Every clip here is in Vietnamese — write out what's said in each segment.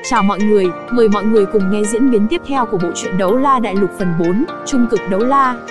Chào mọi người, mời mọi người cùng nghe diễn biến tiếp theo của bộ truyện Đấu La Đại Lục phần 4, Trung cực đấu la.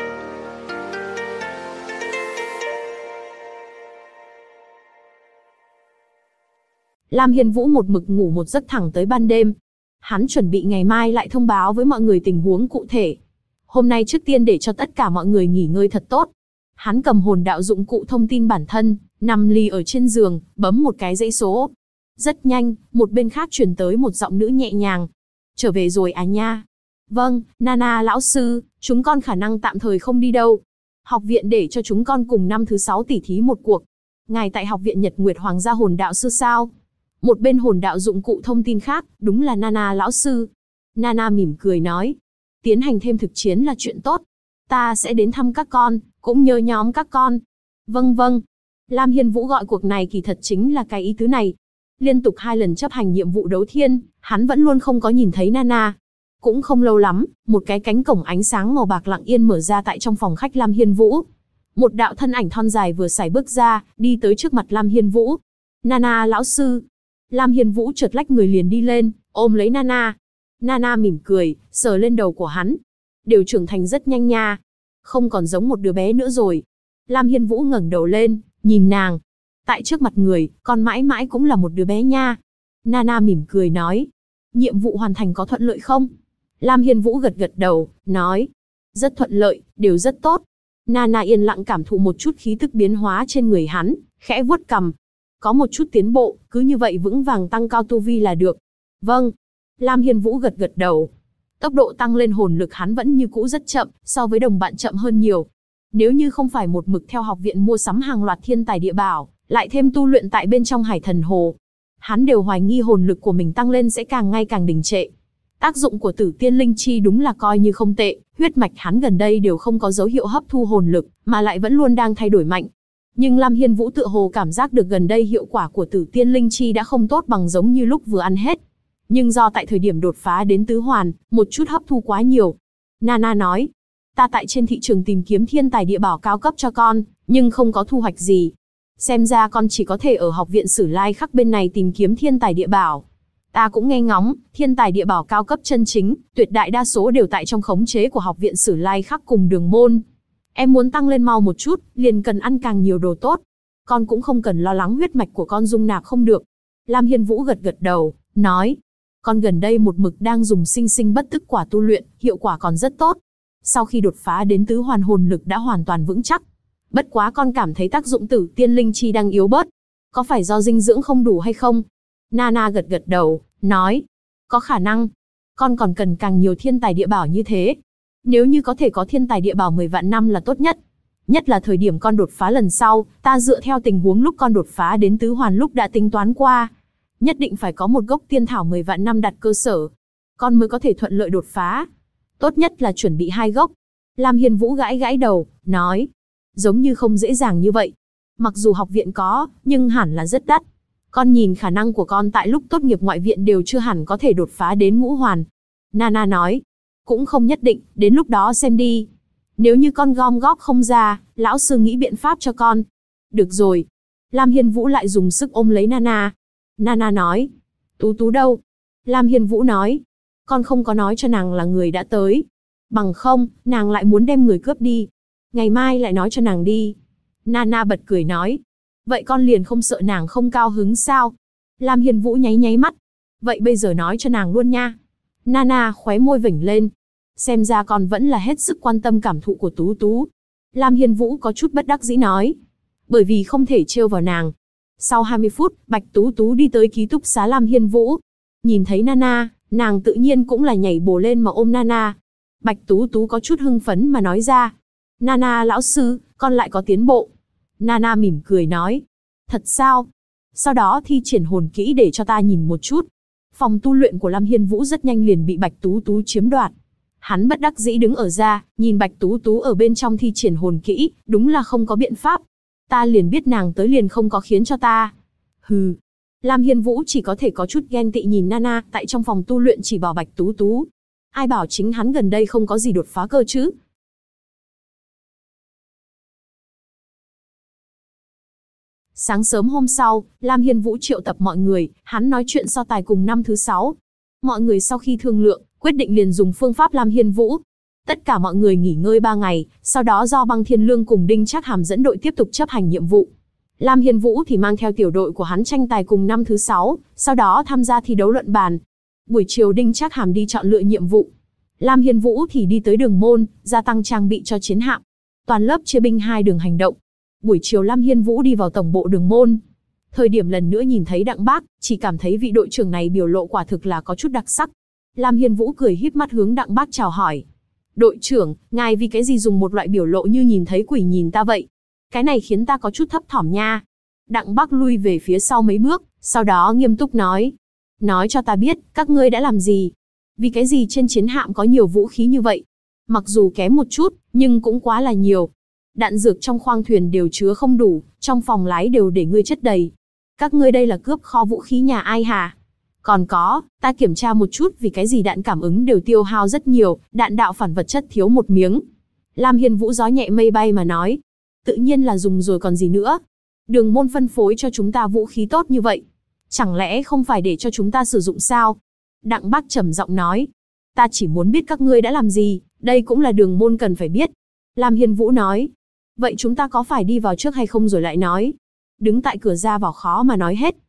Lam Hiên Vũ một mực ngủ một giấc thẳng tới ban đêm. Hắn chuẩn bị ngày mai lại thông báo với mọi người tình huống cụ thể. Hôm nay trước tiên để cho tất cả mọi người nghỉ ngơi thật tốt. Hắn cầm hồn đạo dụng cụ thông tin bản thân, nằm lì ở trên giường, bấm một cái dãy số. Rất nhanh, một bên khác truyền tới một giọng nữ nhẹ nhàng. Trở về rồi à nha? Vâng, Nana lão sư, chúng con khả năng tạm thời không đi đâu. Học viện để cho chúng con cùng năm thứ 6 tỉ thí một cuộc. Ngài tại học viện Nhật Nguyệt Hoàng gia hồn đạo sư sao? Một bên hồn đạo dụng cụ thông tin khác, đúng là Nana lão sư. Nana mỉm cười nói. Tiến hành thêm thực chiến là chuyện tốt. Ta sẽ đến thăm các con, cũng nhớ nhóm các con. Vâng vâng. Lam Hiên Vũ gọi cuộc này kỳ thật chính là cái ý tứ này. Liên tục 2 lần chấp hành nhiệm vụ đấu thiên, hắn vẫn luôn không có nhìn thấy Nana. Cũng không lâu lắm, một cái cánh cổng ánh sáng màu bạc lặng yên mở ra tại trong phòng khách Lam Hiên Vũ. Một đạo thân ảnh thon dài vừa sải bước ra, đi tới trước mặt Lam Hiên Vũ. Nana lão sư. Lam Hiên Vũ chợt lách người liền đi lên, ôm lấy Nana. Nana mỉm cười, sờ lên đầu của hắn. Đều trưởng thành rất nhanh nha. Không còn giống một đứa bé nữa rồi. Lam Hiên Vũ ngẩng đầu lên, nhìn nàng. Tại trước mặt người, con mãi mãi cũng là một đứa bé nha. Nana mỉm cười nói. Nhiệm vụ hoàn thành có thuận lợi không? Lam Hiên Vũ gật gật đầu, nói. Rất thuận lợi, đều rất tốt. Nana yên lặng cảm thụ một chút khí tức biến hóa trên người hắn, khẽ vuốt cằm. Có một chút tiến bộ, cứ như vậy vững vàng tăng cao tu vi là được. Vâng. Lam Hiên Vũ gật gật đầu. Tốc độ tăng lên hồn lực hắn vẫn như cũ rất chậm, so với đồng bạn chậm hơn nhiều. Nếu như không phải một mực theo học viện mua sắm hàng loạt thiên tài địa bảo, lại thêm tu luyện tại bên trong Hải Thần Hồ, hắn đều hoài nghi hồn lực của mình tăng lên sẽ càng ngày càng đình trệ. Tác dụng của Tử Tiên Linh Chi đúng là coi như không tệ, huyết mạch hắn gần đây đều không có dấu hiệu hấp thu hồn lực, mà lại vẫn luôn đang thay đổi mạnh. Nhưng Lam Hiên Vũ tựa hồ cảm giác được gần đây hiệu quả của Tử Tiên Linh Chi đã không tốt bằng giống như lúc vừa ăn hết. Nhưng do tại thời điểm đột phá đến tứ hoàn, một chút hấp thu quá nhiều. Nana nói, ta tại trên thị trường tìm kiếm thiên tài địa bảo cao cấp cho con, nhưng không có thu hoạch gì. Xem ra con chỉ có thể ở học viện Sử Lai Khắc bên này tìm kiếm thiên tài địa bảo. Ta cũng nghe ngóng, thiên tài địa bảo cao cấp chân chính, tuyệt đại đa số đều tại trong khống chế của học viện Sử Lai Khắc cùng Đường Môn. Em muốn tăng lên mau một chút, liền cần ăn càng nhiều đồ tốt. Con cũng không cần lo lắng huyết mạch của con dung nạp không được. Lam Hiên Vũ gật gật đầu, nói. Con gần đây một mực đang dùng sinh sinh bất tức quả tu luyện, hiệu quả còn rất tốt. Sau khi đột phá đến tứ hoàn hồn lực đã hoàn toàn vững chắc. Bất quá con cảm thấy tác dụng Tử Tiên Linh Chi đang yếu bớt. Có phải do dinh dưỡng không đủ hay không? Nana gật gật đầu, nói. Có khả năng. Con còn cần càng nhiều thiên tài địa bảo như thế. Nếu như có thể có thiên tài địa bảo 10 vạn năm là tốt nhất. Nhất là thời điểm con đột phá lần sau, ta dựa theo tình huống lúc con đột phá đến tứ hoàn lúc đã tính toán qua. Nhất định phải có một gốc tiên thảo 10 vạn năm đặt cơ sở. Con mới có thể thuận lợi đột phá. Tốt nhất là chuẩn bị 2 gốc. Lam Hiên Vũ gãi gãi đầu, nói. Giống như không dễ dàng như vậy. Mặc dù học viện có, nhưng hẳn là rất đắt. Con nhìn khả năng của con tại lúc tốt nghiệp ngoại viện đều chưa hẳn có thể đột phá đến ngũ hoàn. Nana nói. Cũng không nhất định, đến lúc đó xem đi. Nếu như con gom góp không ra, lão sư nghĩ biện pháp cho con. Được rồi. Lam Hiên Vũ lại dùng sức ôm lấy Nana. Nana nói. Tú Tú đâu? Lam Hiên Vũ nói. Con không có nói cho nàng là người đã tới. Bằng không, nàng lại muốn đem người cướp đi. Ngày mai lại nói cho nàng đi. Nana bật cười nói. Vậy con liền không sợ nàng không cao hứng sao? Lam Hiên Vũ nháy nháy mắt. Vậy bây giờ nói cho nàng luôn nha. Nana khóe môi vểnh lên. Xem ra con vẫn là hết sức quan tâm cảm thụ của Tú Tú. Lam Hiên Vũ có chút bất đắc dĩ nói. Bởi vì không thể trêu vào nàng. Sau 20 phút, Bạch Tú Tú đi tới ký túc xá Lam Hiên Vũ. Nhìn thấy Nana, nàng tự nhiên cũng là nhảy bổ lên mà ôm Nana. Bạch Tú Tú có chút hưng phấn mà nói ra. Nana lão sư, con lại có tiến bộ. Nana mỉm cười nói. Thật sao? Sau đó thi triển hồn kỹ để cho ta nhìn một chút. Phòng tu luyện của Lam Hiên Vũ rất nhanh liền bị Bạch Tú Tú chiếm đoạt. Hắn bất đắc dĩ đứng ở ra, nhìn Bạch Tú Tú ở bên trong thi triển hồn kỹ, đúng là không có biện pháp. Ta liền biết nàng tới liền không có khiến cho ta. Hừ. Lam Hiên Vũ chỉ có thể có chút ghen tị nhìn Nana tại trong phòng tu luyện chỉ bảo Bạch Tú Tú. Ai bảo chính hắn gần đây không có gì đột phá cơ chứ. Sáng sớm hôm sau, Lam Hiên Vũ triệu tập mọi người, hắn nói chuyện so tài cùng năm thứ 6. Mọi người sau khi thương lượng, quyết định liền dùng phương pháp Lam Hiên Vũ. Tất cả mọi người nghỉ ngơi 3 ngày, sau đó do Băng Thiên Lương cùng Đinh Trác Hàm dẫn đội tiếp tục chấp hành nhiệm vụ. Lam Hiên Vũ thì mang theo tiểu đội của hắn tranh tài cùng năm thứ 6, sau đó tham gia thi đấu luận bàn. Buổi chiều Đinh Trác Hàm đi chọn lựa nhiệm vụ. Lam Hiên Vũ thì đi tới đường môn, gia tăng trang bị cho chiến hạm. Toàn lớp chia binh 2 đường hành động. Buổi chiều Lam Hiên Vũ đi vào tổng bộ đường môn. Thời điểm lần nữa nhìn thấy Đặng Bác, chỉ cảm thấy vị đội trưởng này biểu lộ quả thực là có chút đặc sắc. Lam Hiên Vũ cười híp mắt hướng Đặng Bác chào hỏi. Đội trưởng, ngài vì cái gì dùng một loại biểu lộ như nhìn thấy quỷ nhìn ta vậy? Cái này khiến ta có chút thấp thỏm nha. Đặng Bác lui về phía sau mấy bước, sau đó nghiêm túc nói. Nói cho ta biết, các ngươi đã làm gì? Vì cái gì trên chiến hạm có nhiều vũ khí như vậy? Mặc dù kém một chút, nhưng cũng quá là nhiều. Đạn dược trong khoang thuyền đều chứa không đủ, trong phòng lái đều để ngươi chất đầy. Các ngươi đây là cướp kho vũ khí nhà ai hả? Còn có, ta kiểm tra một chút vì cái gì đạn cảm ứng đều tiêu hao rất nhiều, đạn đạo phản vật chất thiếu một miếng. Lam Hiên Vũ gió nhẹ mây bay mà nói. Tự nhiên là dùng rồi còn gì nữa. Đường môn phân phối cho chúng ta vũ khí tốt như vậy. Chẳng lẽ không phải để cho chúng ta sử dụng sao? Đặng Bác trầm giọng nói. Ta chỉ muốn biết các ngươi đã làm gì, đây cũng là đường môn cần phải biết. Lam Hiên Vũ nói. Vậy chúng ta có phải đi vào trước hay không rồi lại nói? Đứng tại cửa ra vào khó mà nói hết.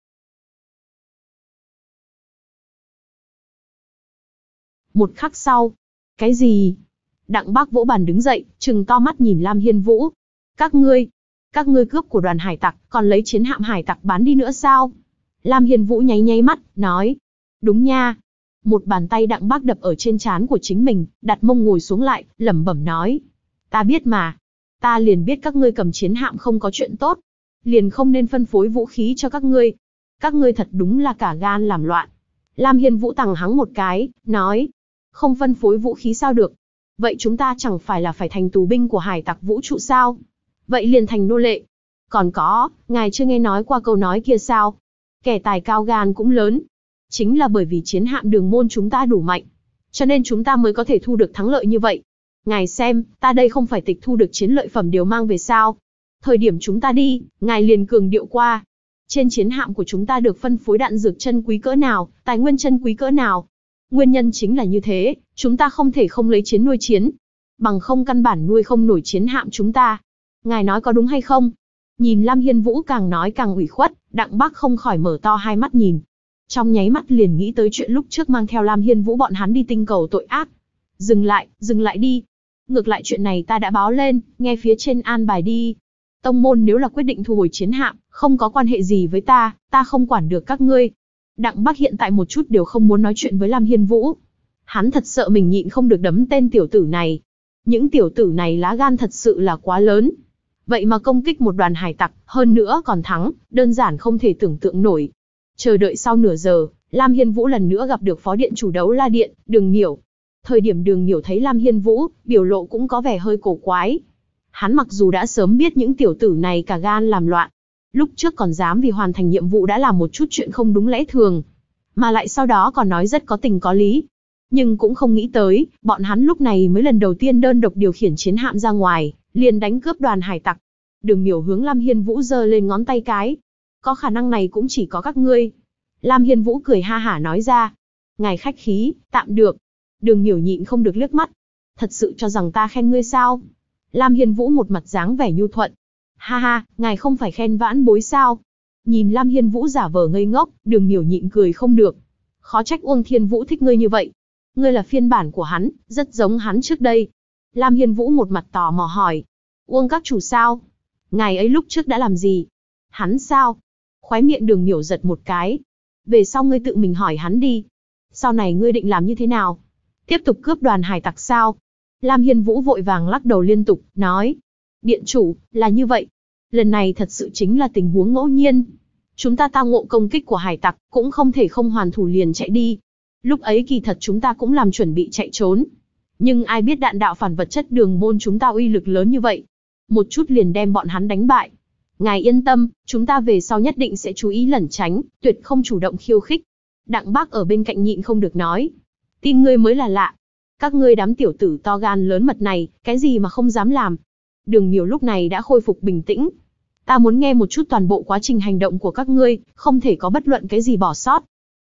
Một khắc sau. Cái gì? Đặng Bác vỗ bàn đứng dậy, trừng to mắt nhìn Lam Hiên Vũ. Các ngươi cướp của đoàn hải tặc, còn lấy chiến hạm hải tặc bán đi nữa sao? Lam Hiên Vũ nháy nháy mắt, nói. Đúng nha. Một bàn tay Đặng Bác đập ở trên trán của chính mình, đặt mông ngồi xuống lại, lẩm bẩm nói. Ta biết mà. Ta liền biết các ngươi cầm chiến hạm không có chuyện tốt. Liền không nên phân phối vũ khí cho các ngươi. Các ngươi thật đúng là cả gan làm loạn. Lam Hiên Vũ tằng hắng một cái, nói. Không phân phối vũ khí sao được? Vậy chúng ta chẳng phải là phải thành tù binh của hải tặc vũ trụ sao? Vậy liền thành nô lệ. Còn có, ngài chưa nghe nói qua câu nói kia sao? Kẻ tài cao gan cũng lớn. Chính là bởi vì chiến hạm đường môn chúng ta đủ mạnh. Cho nên chúng ta mới có thể thu được thắng lợi như vậy. Ngài xem, ta đây không phải tịch thu được chiến lợi phẩm đều mang về sao? Thời điểm chúng ta đi, ngài liền cường điệu qua. Trên chiến hạm của chúng ta được phân phối đạn dược chân quý cỡ nào, tài nguyên chân quý cỡ nào. Nguyên nhân chính là như thế, chúng ta không thể không lấy chiến nuôi chiến. Bằng không căn bản nuôi không nổi chiến hạm chúng ta. Ngài nói có đúng hay không? Nhìn Lam Hiên Vũ càng nói càng ủy khuất, Đặng Bác không khỏi mở to hai mắt nhìn. Trong nháy mắt liền nghĩ tới chuyện lúc trước mang theo Lam Hiên Vũ bọn hắn đi tinh cầu tội ác. Dừng lại đi. Ngược lại chuyện này ta đã báo lên, nghe phía trên an bài đi. Tông môn nếu là quyết định thu hồi chiến hạm, không có quan hệ gì với ta không quản được các ngươi. Đặng Bác hiện tại một chút đều không muốn nói chuyện với Lam Hiên Vũ. Hắn thật sợ mình nhịn không được đấm tên tiểu tử này. Những tiểu tử này lá gan thật sự là quá lớn. Vậy mà công kích một đoàn hải tặc, hơn nữa còn thắng, đơn giản không thể tưởng tượng nổi. Chờ đợi sau nửa giờ, Lam Hiên Vũ lần nữa gặp được phó điện chủ Đấu La Điện, Đường Nhiểu. Thời điểm Đường Nhiểu thấy Lam Hiên Vũ, biểu lộ cũng có vẻ hơi cổ quái. Hắn mặc dù đã sớm biết những tiểu tử này cả gan làm loạn, lúc trước còn dám vì hoàn thành nhiệm vụ đã làm một chút chuyện không đúng lẽ thường, mà lại sau đó còn nói rất có tình có lý. Nhưng cũng không nghĩ tới, bọn hắn lúc này mới lần đầu tiên đơn độc điều khiển chiến hạm ra ngoài, liền đánh cướp đoàn hải tặc. Đường Nhiểu hướng Lam Hiên Vũ giơ lên ngón tay cái. Có khả năng này cũng chỉ có các ngươi. Lam Hiên Vũ cười ha hả nói ra. Ngài khách khí, tạm được. Đường Nhiểu nhịn không được liếc mắt. Thật sự cho rằng ta khen ngươi sao? Lam Hiên Vũ một mặt dáng vẻ nhu thuận. Ha ha, ngài không phải khen vãn bối sao? Nhìn Lam Hiên Vũ giả vờ ngây ngốc, Đường Nhiểu nhịn cười không được. Khó trách Uông Thiên Vũ thích ngươi như vậy. Ngươi là phiên bản của hắn, rất giống hắn trước đây. Lam Hiên Vũ một mặt tò mò hỏi. Uông các chủ sao? Ngài ấy lúc trước đã làm gì? Hắn sao? Khóe miệng Đường Nhiểu giật một cái. Về sau ngươi tự mình hỏi hắn đi. Sau này ngươi định làm như thế nào? Tiếp tục cướp đoàn hải tặc sao? Lam Hiên Vũ vội vàng lắc đầu liên tục, nói. Điện chủ, là như vậy. Lần này thật sự chính là tình huống ngẫu nhiên. Chúng ta tao ngộ công kích của hải tặc, cũng không thể không hoàn thủ liền chạy đi. Lúc ấy kỳ thật chúng ta cũng làm chuẩn bị chạy trốn. Nhưng ai biết đạn đạo phản vật chất đường môn chúng ta uy lực lớn như vậy. Một chút liền đem bọn hắn đánh bại. Ngài yên tâm, chúng ta về sau nhất định sẽ chú ý lẩn tránh, tuyệt không chủ động khiêu khích. Đặng Bác ở bên cạnh nhịn không được nói. Tin ngươi mới là lạ. Các ngươi đám tiểu tử to gan lớn mật này, cái gì mà không dám làm. Đường Nhiểu lúc này đã khôi phục bình tĩnh. Ta muốn nghe một chút toàn bộ quá trình hành động của các ngươi, không thể có bất luận cái gì bỏ sót.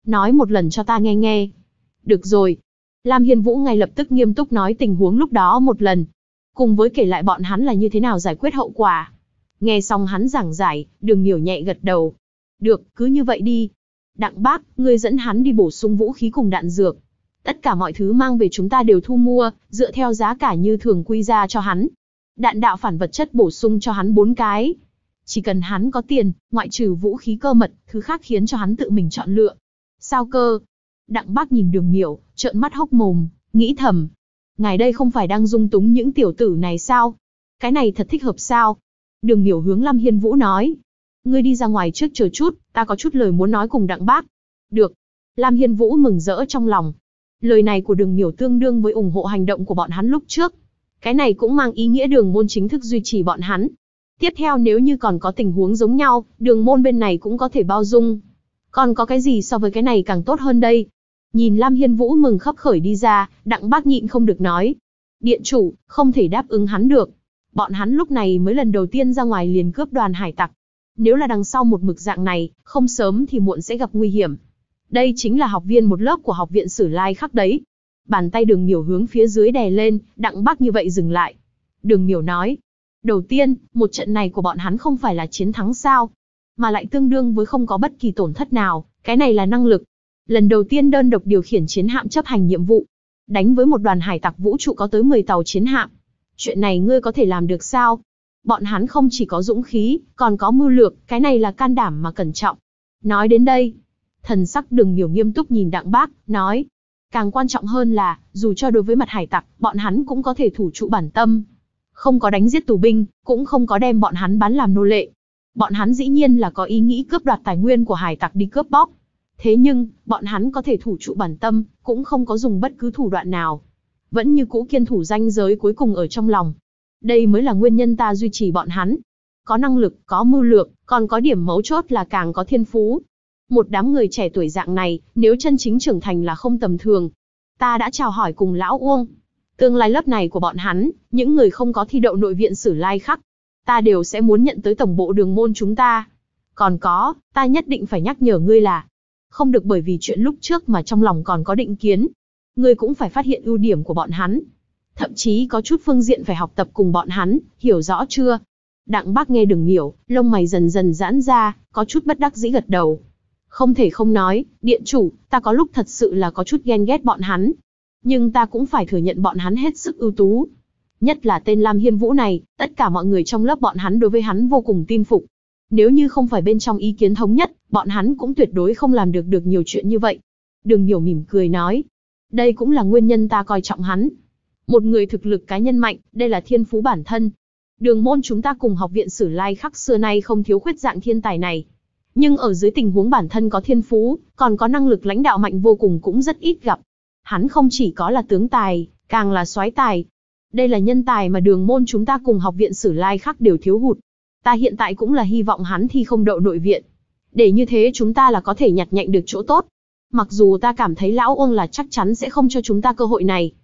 Nói một lần cho ta nghe nghe. Được rồi. Lam Hiên Vũ ngay lập tức nghiêm túc nói tình huống lúc đó một lần, cùng với kể lại bọn hắn là như thế nào giải quyết hậu quả. Nghe xong hắn giảng giải, Đường Miểu nhẹ gật đầu. Được, cứ như vậy đi. Đặng Bác, ngươi dẫn hắn đi bổ sung vũ khí cùng đạn dược. Tất cả mọi thứ mang về chúng ta đều thu mua, dựa theo giá cả như thường quy ra cho hắn. Đạn đạo phản vật chất bổ sung cho hắn 4 cái. Chỉ cần hắn có tiền, ngoại trừ vũ khí cơ mật, thứ khác khiến cho hắn tự mình chọn lựa. Sao cơ? Đặng Bác nhìn Đường Miểu, trợn mắt hốc mồm, nghĩ thầm. Ngài đây không phải đang dung túng những tiểu tử này sao? Cái này thật thích hợp sao? Đường Miểu hướng Lam Hiên Vũ nói. Ngươi đi ra ngoài trước chờ chút, ta có chút lời muốn nói cùng Đặng Bác. Được. Lam Hiên Vũ mừng rỡ trong lòng. Lời này của Đường Miểu tương đương với ủng hộ hành động của bọn hắn lúc trước. Cái này cũng mang ý nghĩa Đường môn chính thức duy trì bọn hắn. Tiếp theo nếu như còn có tình huống giống nhau, Đường môn bên này cũng có thể bao dung. Còn có cái gì so với cái này càng tốt hơn đây? Nhìn Lam Hiên Vũ mừng khấp khởi đi ra, Đặng Bác nhịn không được nói. Điện chủ, không thể đáp ứng hắn được. Bọn hắn lúc này mới lần đầu tiên ra ngoài liền cướp đoàn hải tặc. Nếu là đằng sau một mực dạng này, không sớm thì muộn sẽ gặp nguy hiểm. Đây chính là học viên một lớp của học viện Sử Lai Khắc đấy. Bàn tay Đường Miểu hướng phía dưới đè lên, Đặng Bác như vậy dừng lại. Đường Miểu nói. Đầu tiên, một trận này của bọn hắn không phải là chiến thắng sao, mà lại tương đương với không có bất kỳ tổn thất nào, cái này là năng lực. Lần đầu tiên đơn độc điều khiển chiến hạm chấp hành nhiệm vụ, đánh với một đoàn hải tặc vũ trụ có tới 10 tàu chiến hạm. Chuyện này ngươi có thể làm được sao? Bọn hắn không chỉ có dũng khí, còn có mưu lược, cái này là can đảm mà cẩn trọng. Nói đến đây, thần sắc Đường Miểu nghiêm túc nhìn Đặng Bác, nói. Càng quan trọng hơn là, dù cho đối với mặt hải tặc, bọn hắn cũng có thể thủ trụ bản tâm. Không có đánh giết tù binh, cũng không có đem bọn hắn bán làm nô lệ. Bọn hắn dĩ nhiên là có ý nghĩ cướp đoạt tài nguyên của hải tặc đi cướp bóc. Thế nhưng, bọn hắn có thể thủ trụ bản tâm, cũng không có dùng bất cứ thủ đoạn nào. Vẫn như cũ kiên thủ ranh giới cuối cùng ở trong lòng. Đây mới là nguyên nhân ta duy trì bọn hắn. Có năng lực, có mưu lược, còn có điểm mấu chốt là càng có thiên phú. Một đám người trẻ tuổi dạng này, nếu chân chính trưởng thành là không tầm thường. Ta đã chào hỏi cùng Lão Uông. Tương lai lớp này của bọn hắn, những người không có thi đậu nội viện Sử Lai Khắc, ta đều sẽ muốn nhận tới tổng bộ Đường môn chúng ta. Còn có, ta nhất định phải nhắc nhở ngươi là, không được bởi vì chuyện lúc trước mà trong lòng còn có định kiến. Ngươi cũng phải phát hiện ưu điểm của bọn hắn. Thậm chí có chút phương diện phải học tập cùng bọn hắn, hiểu rõ chưa? Đặng Bác nghe Đường Miểu, lông mày dần dần giãn ra, có chút bất đắc dĩ gật đầu. Không thể không nói, điện chủ, ta có lúc thật sự là có chút ghen ghét bọn hắn. Nhưng ta cũng phải thừa nhận bọn hắn hết sức ưu tú. Nhất là tên Lam Hiên Vũ này, tất cả mọi người trong lớp bọn hắn đối với hắn vô cùng tin phục. Nếu như không phải bên trong ý kiến thống nhất, bọn hắn cũng tuyệt đối không làm được nhiều chuyện như vậy. Đường Miểu mỉm cười nói. Đây cũng là nguyên nhân ta coi trọng hắn. Một người thực lực cá nhân mạnh, đây là thiên phú bản thân. Đường môn chúng ta cùng học viện Sử Lai Khắc xưa nay không thiếu khuyết dạng thiên tài này. Nhưng ở dưới tình huống bản thân có thiên phú, còn có năng lực lãnh đạo mạnh vô cùng cũng rất ít gặp. Hắn không chỉ có là tướng tài, càng là soái tài. Đây là nhân tài mà đường môn chúng ta cùng học viện Sử Lai Khắc đều thiếu hụt. Ta hiện tại cũng là hy vọng hắn thi không đậu nội viện. Để như thế chúng ta là có thể nhặt nhạnh được chỗ tốt. Mặc dù ta cảm thấy Lão Uông là chắc chắn sẽ không cho chúng ta cơ hội này.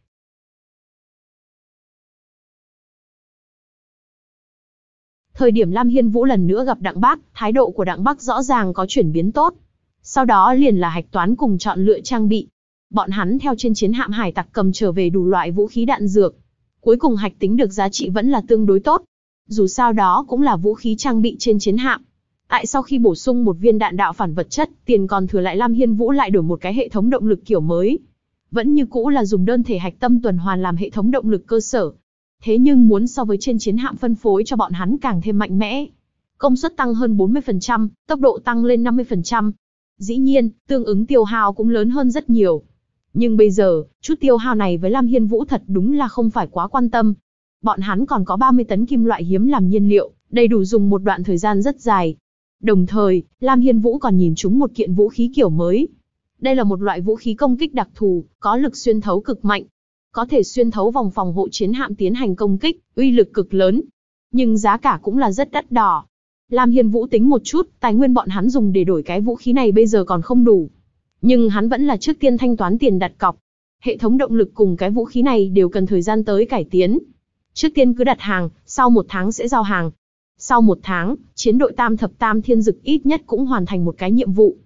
Thời điểm Lam Hiên Vũ lần nữa gặp Đặng Bác, thái độ của Đặng Bác rõ ràng có chuyển biến tốt. Sau đó liền là hạch toán cùng chọn lựa trang bị. Bọn hắn theo trên chiến hạm hải tặc cầm trở về đủ loại vũ khí đạn dược. Cuối cùng hạch tính được giá trị vẫn là tương đối tốt. Dù sao đó cũng là vũ khí trang bị trên chiến hạm. Tại sau khi bổ sung một viên đạn đạo phản vật chất, tiền còn thừa lại Lam Hiên Vũ lại đổi một cái hệ thống động lực kiểu mới. Vẫn như cũ là dùng đơn thể hạch tâm tuần hoàn làm hệ thống động lực cơ sở. Thế nhưng muốn so với trên chiến hạm phân phối cho bọn hắn càng thêm mạnh mẽ. Công suất tăng hơn 40%, tốc độ tăng lên 50%. Dĩ nhiên, tương ứng tiêu hao cũng lớn hơn rất nhiều. Nhưng bây giờ, chút tiêu hao này với Lam Hiên Vũ thật đúng là không phải quá quan tâm. Bọn hắn còn có 30 tấn kim loại hiếm làm nhiên liệu, đầy đủ dùng một đoạn thời gian rất dài. Đồng thời, Lam Hiên Vũ còn nhìn trúng một kiện vũ khí kiểu mới. Đây là một loại vũ khí công kích đặc thù, có lực xuyên thấu cực mạnh. Có thể xuyên thấu vòng phòng hộ chiến hạm tiến hành công kích, uy lực cực lớn. Nhưng giá cả cũng là rất đắt đỏ. Lam Hiên Vũ tính một chút, tài nguyên bọn hắn dùng để đổi cái vũ khí này bây giờ còn không đủ. Nhưng hắn vẫn là trước tiên thanh toán tiền đặt cọc. Hệ thống động lực cùng cái vũ khí này đều cần thời gian tới cải tiến. Trước tiên cứ đặt hàng, sau 1 tháng sẽ giao hàng. Sau 1 tháng, chiến đội Tam Thập Tam Thiên Dực ít nhất cũng hoàn thành một cái nhiệm vụ.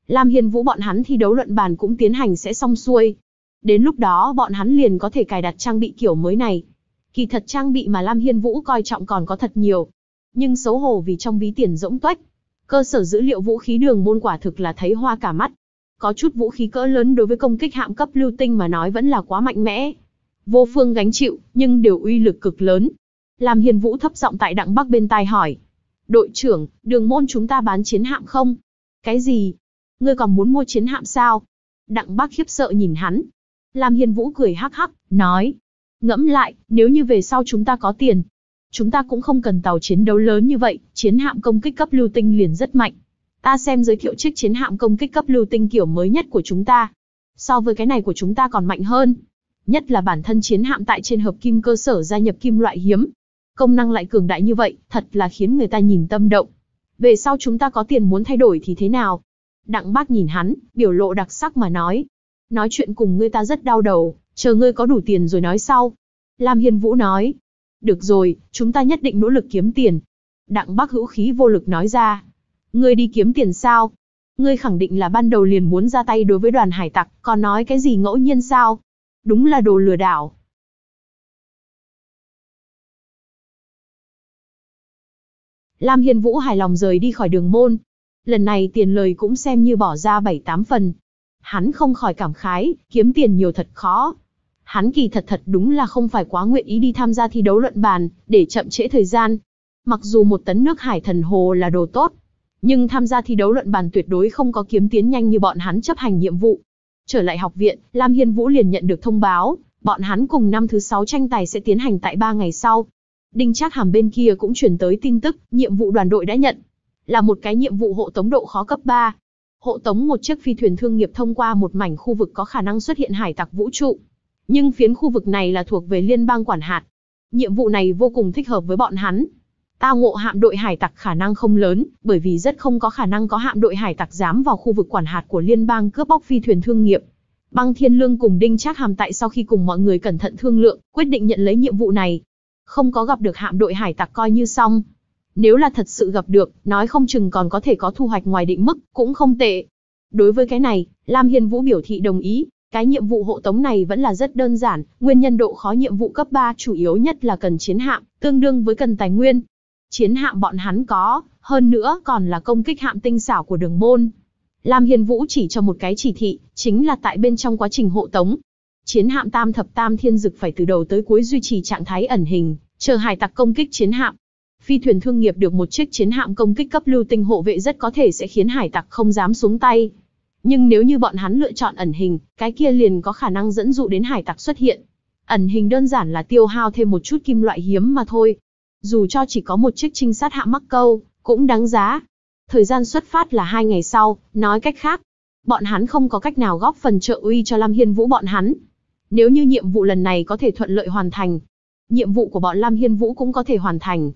Lam Hiên Vũ bọn hắn thi đấu luận bàn cũng tiến hành sẽ xong xuôi. Đến lúc đó bọn hắn liền có thể cài đặt trang bị kiểu mới này. Kỳ thật trang bị mà Lam Hiên Vũ coi trọng còn có thật nhiều. Nhưng xấu hổ vì trong ví tiền rỗng tuếch. Cơ sở dữ liệu vũ khí Đường Môn quả thực là thấy hoa cả mắt. Có chút vũ khí cỡ lớn đối với công kích hạm cấp lưu tinh mà nói vẫn là quá mạnh mẽ. Vô phương gánh chịu, nhưng đều uy lực cực lớn. Lam Hiên Vũ thấp giọng tại Đặng Bắc bên tai hỏi. Đội trưởng, Đường Môn chúng ta bán chiến hạm không? Cái gì? Ngươi còn muốn mua chiến hạm sao? Đặng Bắc khiếp sợ nhìn hắn. Lam Hiên Vũ cười hắc hắc, nói. Ngẫm lại, nếu như về sau chúng ta có tiền, chúng ta cũng không cần tàu chiến đấu lớn như vậy, chiến hạm công kích cấp lưu tinh liền rất mạnh. Ta xem giới thiệu chiếc chiến hạm công kích cấp lưu tinh kiểu mới nhất của chúng ta. So với cái này của chúng ta còn mạnh hơn. Nhất là bản thân chiến hạm tại trên hợp kim cơ sở gia nhập kim loại hiếm. Công năng lại cường đại như vậy, thật là khiến người ta nhìn tâm động. Về sau chúng ta có tiền muốn thay đổi thì thế nào? Đặng Bác nhìn hắn, biểu lộ đặc sắc mà nói. Nói chuyện cùng ngươi ta rất đau đầu, chờ ngươi có đủ tiền rồi nói sau. Lam Hiên Vũ nói. Được rồi, chúng ta nhất định nỗ lực kiếm tiền. Đặng Bác hữu khí vô lực nói ra. Ngươi đi kiếm tiền sao? Ngươi khẳng định là ban đầu liền muốn ra tay đối với đoàn hải tặc, còn nói cái gì ngẫu nhiên sao? Đúng là đồ lừa đảo. Lam Hiên Vũ hài lòng rời đi khỏi Đường Môn. Lần này tiền lời cũng xem như bỏ ra 7-8 phần. Hắn không khỏi cảm khái, kiếm tiền nhiều thật khó. Hắn kỳ thật đúng là không phải quá nguyện ý đi tham gia thi đấu luận bàn, để chậm trễ thời gian. Mặc dù 1 tấn nước hải thần hồ là đồ tốt, nhưng tham gia thi đấu luận bàn tuyệt đối không có kiếm tiến nhanh như bọn hắn chấp hành nhiệm vụ. Trở lại học viện, Lam Hiên Vũ liền nhận được thông báo, bọn hắn cùng năm thứ 6 tranh tài sẽ tiến hành tại 3 ngày sau. Đinh Trác Hàm bên kia cũng truyền tới tin tức, nhiệm vụ đoàn đội đã nhận. Là một cái nhiệm vụ hộ tống độ khó cấp 3. Hộ tống một chiếc phi thuyền thương nghiệp thông qua một mảnh khu vực có khả năng xuất hiện hải tặc vũ trụ. Nhưng phiến khu vực này là thuộc về liên bang quản hạt. Nhiệm vụ này vô cùng thích hợp với bọn hắn. Tao ngộ hạm đội hải tặc khả năng không lớn, bởi vì rất không có khả năng có hạm đội hải tặc dám vào khu vực quản hạt của liên bang cướp bóc phi thuyền thương nghiệp. Băng Thiên Lương cùng Đinh Trác Hàm tại sau khi cùng mọi người cẩn thận thương lượng, quyết định nhận lấy nhiệm vụ này. Không có gặp được hạm đội hải tặc coi như xong. Nếu là thật sự gặp được, nói không chừng còn có thể có thu hoạch ngoài định mức, cũng không tệ. Đối với cái này, Lam Hiên Vũ biểu thị đồng ý. Cái nhiệm vụ hộ tống này vẫn là rất đơn giản, nguyên nhân độ khó nhiệm vụ cấp 3 chủ yếu nhất là cần chiến hạm, tương đương với cần tài nguyên. Chiến hạm bọn hắn có, hơn nữa còn là công kích hạm tinh xảo của Đường Môn. Lam Hiên Vũ chỉ cho một cái chỉ thị, chính là tại bên trong quá trình hộ tống. Chiến hạm Tam Thập Tam Thiên Dực phải từ đầu tới cuối duy trì trạng thái ẩn hình, chờ hải tặc công kích chiến hạm. Phi thuyền thương nghiệp được một chiếc chiến hạm công kích cấp lưu tinh hộ vệ rất có thể sẽ khiến hải tặc không dám xuống tay. Nhưng nếu như bọn hắn lựa chọn ẩn hình, cái kia liền có khả năng dẫn dụ đến hải tặc xuất hiện. Ẩn hình đơn giản là tiêu hao thêm một chút kim loại hiếm mà thôi. Dù cho chỉ có một chiếc trinh sát hạm mắc câu, cũng đáng giá. Thời gian xuất phát là 2 ngày sau, nói cách khác, bọn hắn không có cách nào góp phần trợ uy cho Lam Hiên Vũ bọn hắn. Nếu như nhiệm vụ lần này có thể thuận lợi hoàn thành, nhiệm vụ của bọn Lam Hiên Vũ cũng có thể hoàn thành.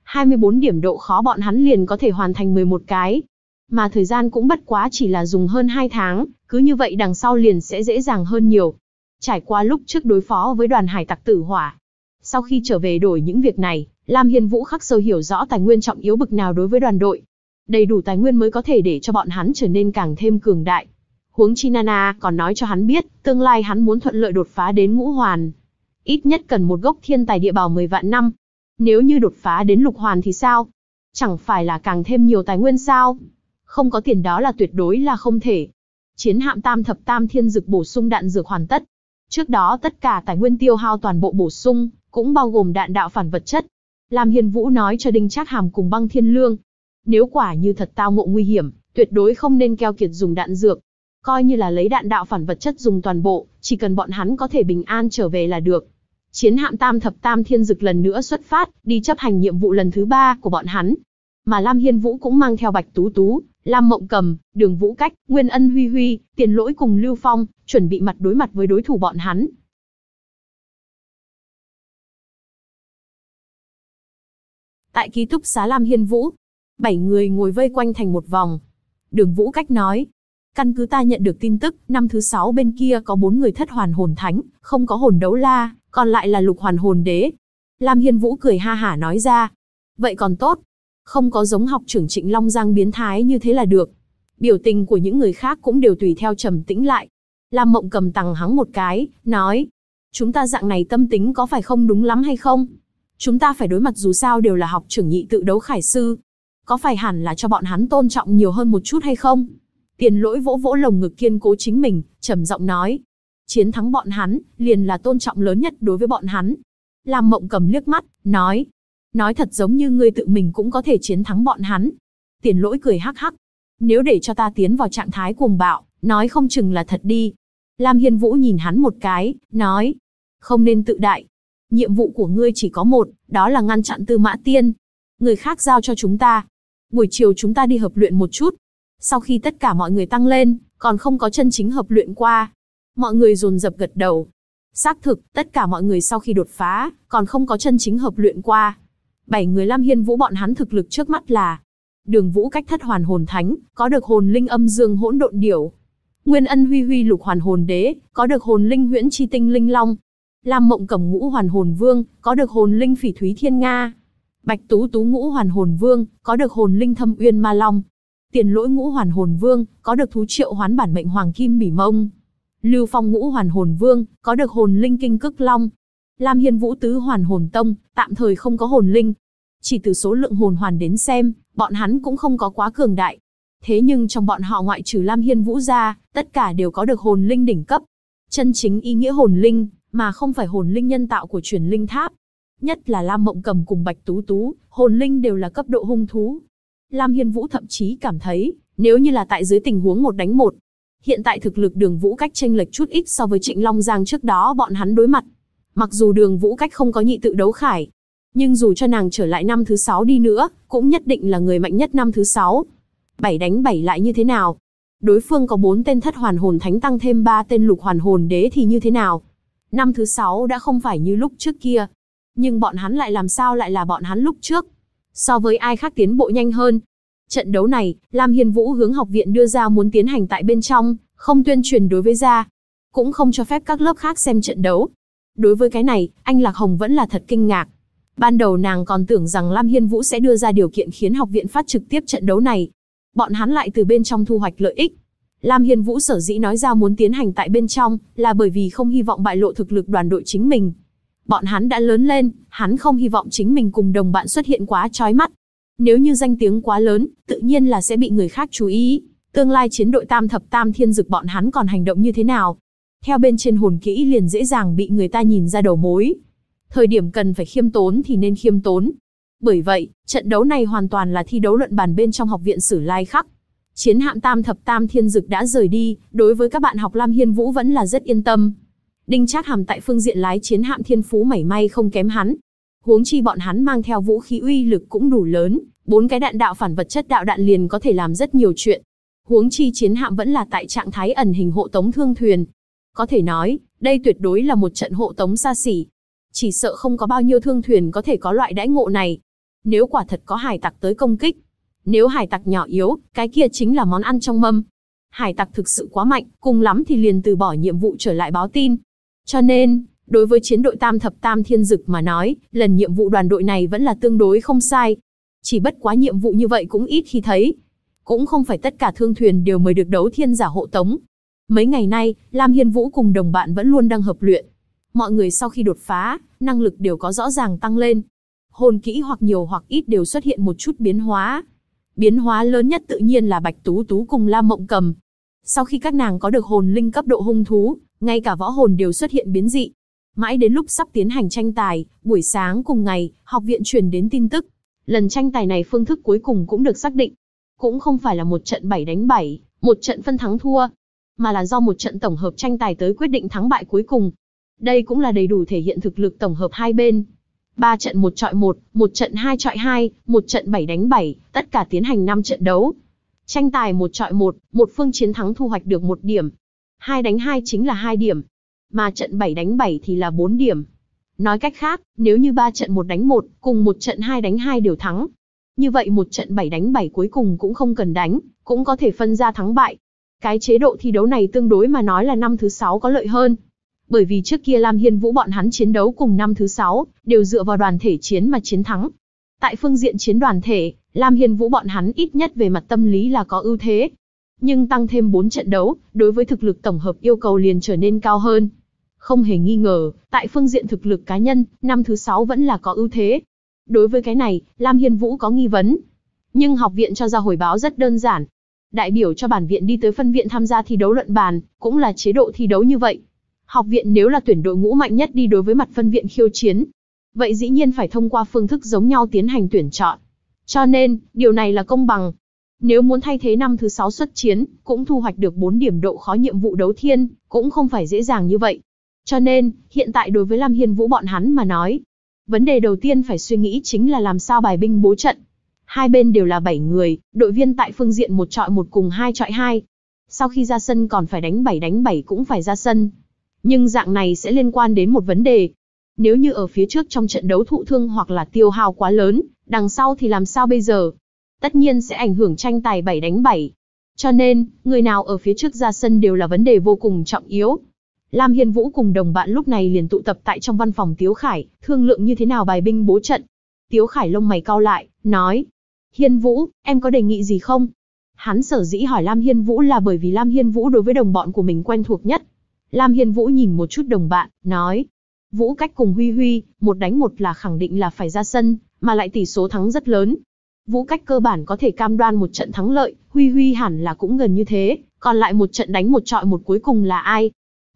24 điểm độ khó bọn hắn liền có thể hoàn thành 11 cái. Mà thời gian cũng bất quá chỉ là dùng hơn 2 tháng, cứ như vậy đằng sau liền sẽ dễ dàng hơn nhiều. Trải qua lúc trước đối phó với đoàn hải tặc Tử Hỏa. Sau khi trở về đổi những việc này, Lam Hiên Vũ khắc sâu hiểu rõ tài nguyên trọng yếu bực nào đối với đoàn đội. Đầy đủ tài nguyên mới có thể để cho bọn hắn trở nên càng thêm cường đại. Huống chi Nana còn nói cho hắn biết, tương lai hắn muốn thuận lợi đột phá đến ngũ hoàn. Ít nhất cần một gốc thiên tài địa bảo 10 vạn năm. Nếu như đột phá đến lục hoàn thì sao? Chẳng phải là càng thêm nhiều tài nguyên sao? Không có tiền đó là tuyệt đối là không thể. Chiến hạm Tam Thập Tam Thiên Dực bổ sung đạn dược hoàn tất. Trước đó tất cả tài nguyên tiêu hao toàn bộ bổ sung, cũng bao gồm đạn đạo phản vật chất. Lam Hiên Vũ nói cho Đinh Trác Hàm cùng Băng Thiên Lương. Nếu quả như thật tao ngộ nguy hiểm, tuyệt đối không nên keo kiệt dùng đạn dược. Coi như là lấy đạn đạo phản vật chất dùng toàn bộ, chỉ cần bọn hắn có thể bình an trở về là được. Chiến hạm Tam Thập Tam Thiên Dực lần nữa xuất phát, đi chấp hành nhiệm vụ lần thứ 3 của bọn hắn. Mà Lam Hiên Vũ cũng mang theo Bạch Tú Tú, Lam Mộng Cầm, Đường Vũ Cách, Nguyên Ân Huy Huy, Tiền Lỗi cùng Lưu Phong, chuẩn bị mặt đối mặt với đối thủ bọn hắn. Tại ký túc xá Lam Hiên Vũ, 7 người ngồi vây quanh thành một vòng. Đường Vũ Cách nói, căn cứ ta nhận được tin tức, năm thứ 6 bên kia có 4 người thất hoàn hồn thánh, không có hồn đấu la, còn lại là lục hoàn hồn đế. Lam Hiên Vũ cười ha hả nói ra, vậy còn tốt, không có giống học trưởng Trịnh Long Giang biến thái như thế là được. Biểu tình của những người khác cũng đều tùy theo trầm tĩnh lại. Lam Mộng Cầm tằng hắng một cái, nói, chúng ta dạng này tâm tính có phải không đúng lắm hay không? Chúng ta phải đối mặt dù sao đều là học trưởng nhị tự đấu khải sư. Có phải hẳn là cho bọn hắn tôn trọng nhiều hơn một chút hay không? Tiền Lỗi vỗ vỗ lồng ngực kiên cố chính mình, trầm giọng nói. Chiến thắng bọn hắn, liền là tôn trọng lớn nhất đối với bọn hắn. Lam Mộng Cầm liếc mắt, nói. Nói thật giống như ngươi tự mình cũng có thể chiến thắng bọn hắn. Tiền Lỗi cười hắc hắc. Nếu để cho ta tiến vào trạng thái cuồng bạo, nói không chừng là thật đi. Lam Hiên Vũ nhìn hắn một cái, nói. Không nên tự đại. Nhiệm vụ của ngươi chỉ có một, đó là ngăn chặn Tư Mã Tiên. Người khác giao cho chúng ta. Buổi chiều chúng ta đi hợp luyện một chút. Sau khi tất cả mọi người tăng lên, còn không có chân chính hợp luyện qua. Mọi người dồn dập gật đầu. Xác thực, tất cả mọi người sau khi đột phá, còn không có chân chính hợp luyện qua. 7 người Lam Hiên Vũ bọn hắn thực lực trước mắt là Đường Vũ Cách Thất Hoàn Hồn Thánh, có được hồn linh âm dương hỗn độn điểu. Nguyên Ân Huy Huy Lục Hoàn Hồn Đế, có được hồn linh huyễn chi tinh linh long. Lam Mộng Cầm Ngũ Hoàn Hồn Vương, có được hồn linh phỉ thúy thiên nga. Bạch Tú Tú Ngũ Hoàn Hồn Vương, có được hồn linh thâm uyên ma long. Tiền Lỗi Ngũ Hoàn Hồn Vương, có được thú triệu hoán bản mệnh hoàng kim bỉ mông. Lưu Phong Ngũ Hoàn Hồn Vương, có được hồn linh kinh cức long. Lam Hiên Vũ Tứ Hoàn Hồn Tông, tạm thời không có hồn linh. Chỉ từ số lượng hồn hoàn đến xem, bọn hắn cũng không có quá cường đại. Thế nhưng trong bọn họ ngoại trừ Lam Hiên Vũ ra, tất cả đều có được hồn linh đỉnh cấp. Chân chính ý nghĩa hồn linh, mà không phải hồn linh nhân tạo của truyền linh tháp. Nhất là Lam Mộng Cầm cùng Bạch Tú Tú, hồn linh đều là cấp độ hung thú. Lam Hiên Vũ thậm chí cảm thấy, nếu như là tại dưới tình huống 1 đánh 1, hiện tại thực lực Đường Vũ Cách chênh lệch chút ít so với Trịnh Long Giang trước đó bọn hắn đối mặt. Mặc dù Đường Vũ Cách không có nhị tự đấu khải, nhưng dù cho nàng trở lại năm thứ 6 đi nữa, cũng nhất định là người mạnh nhất năm thứ 6. 7 đánh 7 lại như thế nào? Đối phương có 4 tên Thất Hoàn Hồn Thánh tăng thêm 3 tên Lục Hoàn Hồn Đế thì như thế nào? Năm thứ 6 đã không phải như lúc trước kia. Nhưng bọn hắn lại làm sao lại là bọn hắn lúc trước? So với ai khác tiến bộ nhanh hơn? Trận đấu này, Lam Hiên Vũ hướng học viện đưa ra muốn tiến hành tại bên trong, không tuyên truyền đối với gia, cũng không cho phép các lớp khác xem trận đấu. Đối với cái này, anh Lạc Hồng vẫn là thật kinh ngạc. Ban đầu nàng còn tưởng rằng Lam Hiên Vũ sẽ đưa ra điều kiện khiến học viện phát trực tiếp trận đấu này. Bọn hắn lại từ bên trong thu hoạch lợi ích. Lam Hiên Vũ sở dĩ nói ra muốn tiến hành tại bên trong, là bởi vì không hy vọng bại lộ thực lực đoàn đội chính mình. Bọn hắn đã lớn lên, hắn không hy vọng chính mình cùng đồng bạn xuất hiện quá chói mắt. Nếu như danh tiếng quá lớn, tự nhiên là sẽ bị người khác chú ý. Tương lai chiến đội Tam Thập Tam Thiên Dực bọn hắn còn hành động như thế nào? Theo bên trên hồn kỹ liền dễ dàng bị người ta nhìn ra đầu mối. Thời điểm cần phải khiêm tốn thì nên khiêm tốn. Bởi vậy, trận đấu này hoàn toàn là thi đấu luận bàn bên trong học viện Sử Lai Khắc. Chiến hạm Tam Thập Tam Thiên Dực đã rời đi, đối với các bạn học Lam Hiên Vũ vẫn là rất yên tâm. Đinh Trác Hàm tại phương diện lái chiến hạm thiên phú mảy may không kém hắn. Huống chi bọn hắn mang theo vũ khí uy lực cũng đủ lớn, 4 cái đạn đạo phản vật chất đạo đạn liền có thể làm rất nhiều chuyện. Huống chi chiến hạm vẫn là tại trạng thái ẩn hình hộ tống thương thuyền. Có thể nói, đây tuyệt đối là một trận hộ tống xa xỉ. Chỉ sợ không có bao nhiêu thương thuyền có thể có loại đãi ngộ này. Nếu quả thật có hải tặc tới công kích, nếu hải tặc nhỏ yếu, cái kia chính là món ăn trong mâm. Hải tặc thực sự quá mạnh, cùng lắm thì liền từ bỏ nhiệm vụ trở lại báo tin. Cho nên, đối với chiến đội Tam Thập Tam Thiên Dực mà nói, lần nhiệm vụ đoàn đội này vẫn là tương đối không sai. Chỉ bất quá nhiệm vụ như vậy cũng ít khi thấy. Cũng không phải tất cả thương thuyền đều mời được đấu thiên giả hộ tống. Mấy ngày nay, Lam Hiên Vũ cùng đồng bạn vẫn luôn đang hợp luyện. Mọi người sau khi đột phá, năng lực đều có rõ ràng tăng lên. Hồn kỹ hoặc nhiều hoặc ít đều xuất hiện một chút biến hóa. Biến hóa lớn nhất tự nhiên là Bạch Tú Tú cùng Lam Mộng Cầm. Sau khi các nàng có được hồn linh cấp độ hung thú, ngay cả võ hồn đều xuất hiện biến dị. Mãi đến lúc sắp tiến hành tranh tài, buổi sáng cùng ngày, học viện truyền đến tin tức. Lần tranh tài này phương thức cuối cùng cũng được xác định. Cũng không phải là một trận 7 đánh 7, một trận phân thắng thua, mà là do một trận tổng hợp tranh tài tới quyết định thắng bại cuối cùng. Đây cũng là đầy đủ thể hiện thực lực tổng hợp hai bên. 3 trận 1 chọi 1, một trận 2 chọi 2, một trận 7 đánh 7, tất cả tiến hành 5 trận đấu. Tranh tài 1 chọi 1, một phương chiến thắng thu hoạch được 1 điểm. 2 đánh 2 chính là 2 điểm. Mà trận 7 đánh 7 thì là 4 điểm. Nói cách khác, nếu như 3 trận 1 đánh 1, cùng một trận 2 đánh 2 đều thắng. Như vậy một trận 7 đánh 7 cuối cùng cũng không cần đánh, cũng có thể phân ra thắng bại. Cái chế độ thi đấu này tương đối mà nói là năm thứ 6 có lợi hơn. Bởi vì trước kia Lam Hiên Vũ bọn hắn chiến đấu cùng năm thứ 6, đều dựa vào đoàn thể chiến mà chiến thắng. Tại phương diện chiến đoàn thể, Lam Hiên Vũ bọn hắn ít nhất về mặt tâm lý là có ưu thế. Nhưng tăng thêm 4 trận đấu, đối với thực lực tổng hợp yêu cầu liền trở nên cao hơn. Không hề nghi ngờ, tại phương diện thực lực cá nhân, năm thứ 6 vẫn là có ưu thế. Đối với cái này, Lam Hiên Vũ có nghi vấn. Nhưng học viện cho ra hồi báo rất đơn giản. Đại biểu cho bản viện đi tới phân viện tham gia thi đấu luận bàn, cũng là chế độ thi đấu như vậy. Học viện nếu là tuyển đội ngũ mạnh nhất đi đối với mặt phân viện khiêu chiến, vậy dĩ nhiên phải thông qua phương thức giống nhau tiến hành tuyển chọn. Cho nên, điều này là công bằng. Nếu muốn thay thế năm thứ 6 xuất chiến, cũng thu hoạch được 4 điểm độ khó nhiệm vụ đấu thiên, cũng không phải dễ dàng như vậy. Cho nên, hiện tại đối với Lam Hiên Vũ bọn hắn mà nói, vấn đề đầu tiên phải suy nghĩ chính là làm sao bài binh bố trận. Hai bên đều là 7 người, đội viên tại phương diện 1 chọi 1 cùng 2 chọi 2. Sau khi ra sân còn phải đánh 7 cũng phải ra sân. Nhưng dạng này sẽ liên quan đến một vấn đề. Nếu như ở phía trước trong trận đấu thụ thương hoặc là tiêu hao quá lớn, đằng sau thì làm sao bây giờ? Tất nhiên sẽ ảnh hưởng tranh tài 7-7. Cho nên, người nào ở phía trước ra sân đều là vấn đề vô cùng trọng yếu. Lam Hiên Vũ cùng đồng bạn lúc này liền tụ tập tại trong văn phòng Tiếu Khải, thương lượng như thế nào bài binh bố trận. Tiếu Khải lông mày cau lại, nói: Hiên Vũ, em có đề nghị gì không? Hắn sở dĩ hỏi Lam Hiên Vũ là bởi vì Lam Hiên Vũ đối với đồng bọn của mình quen thuộc nhất. Lam Hiên Vũ nhìn một chút đồng bạn, nói: Vũ Cách cùng Huy Huy, 1 đánh 1 là khẳng định là phải ra sân, mà lại tỷ số thắng rất lớn. Vũ Cách cơ bản có thể cam đoan một trận thắng lợi, Huy Huy hẳn là cũng gần như thế, còn lại một trận đánh 1 chọi 1 cuối cùng là ai?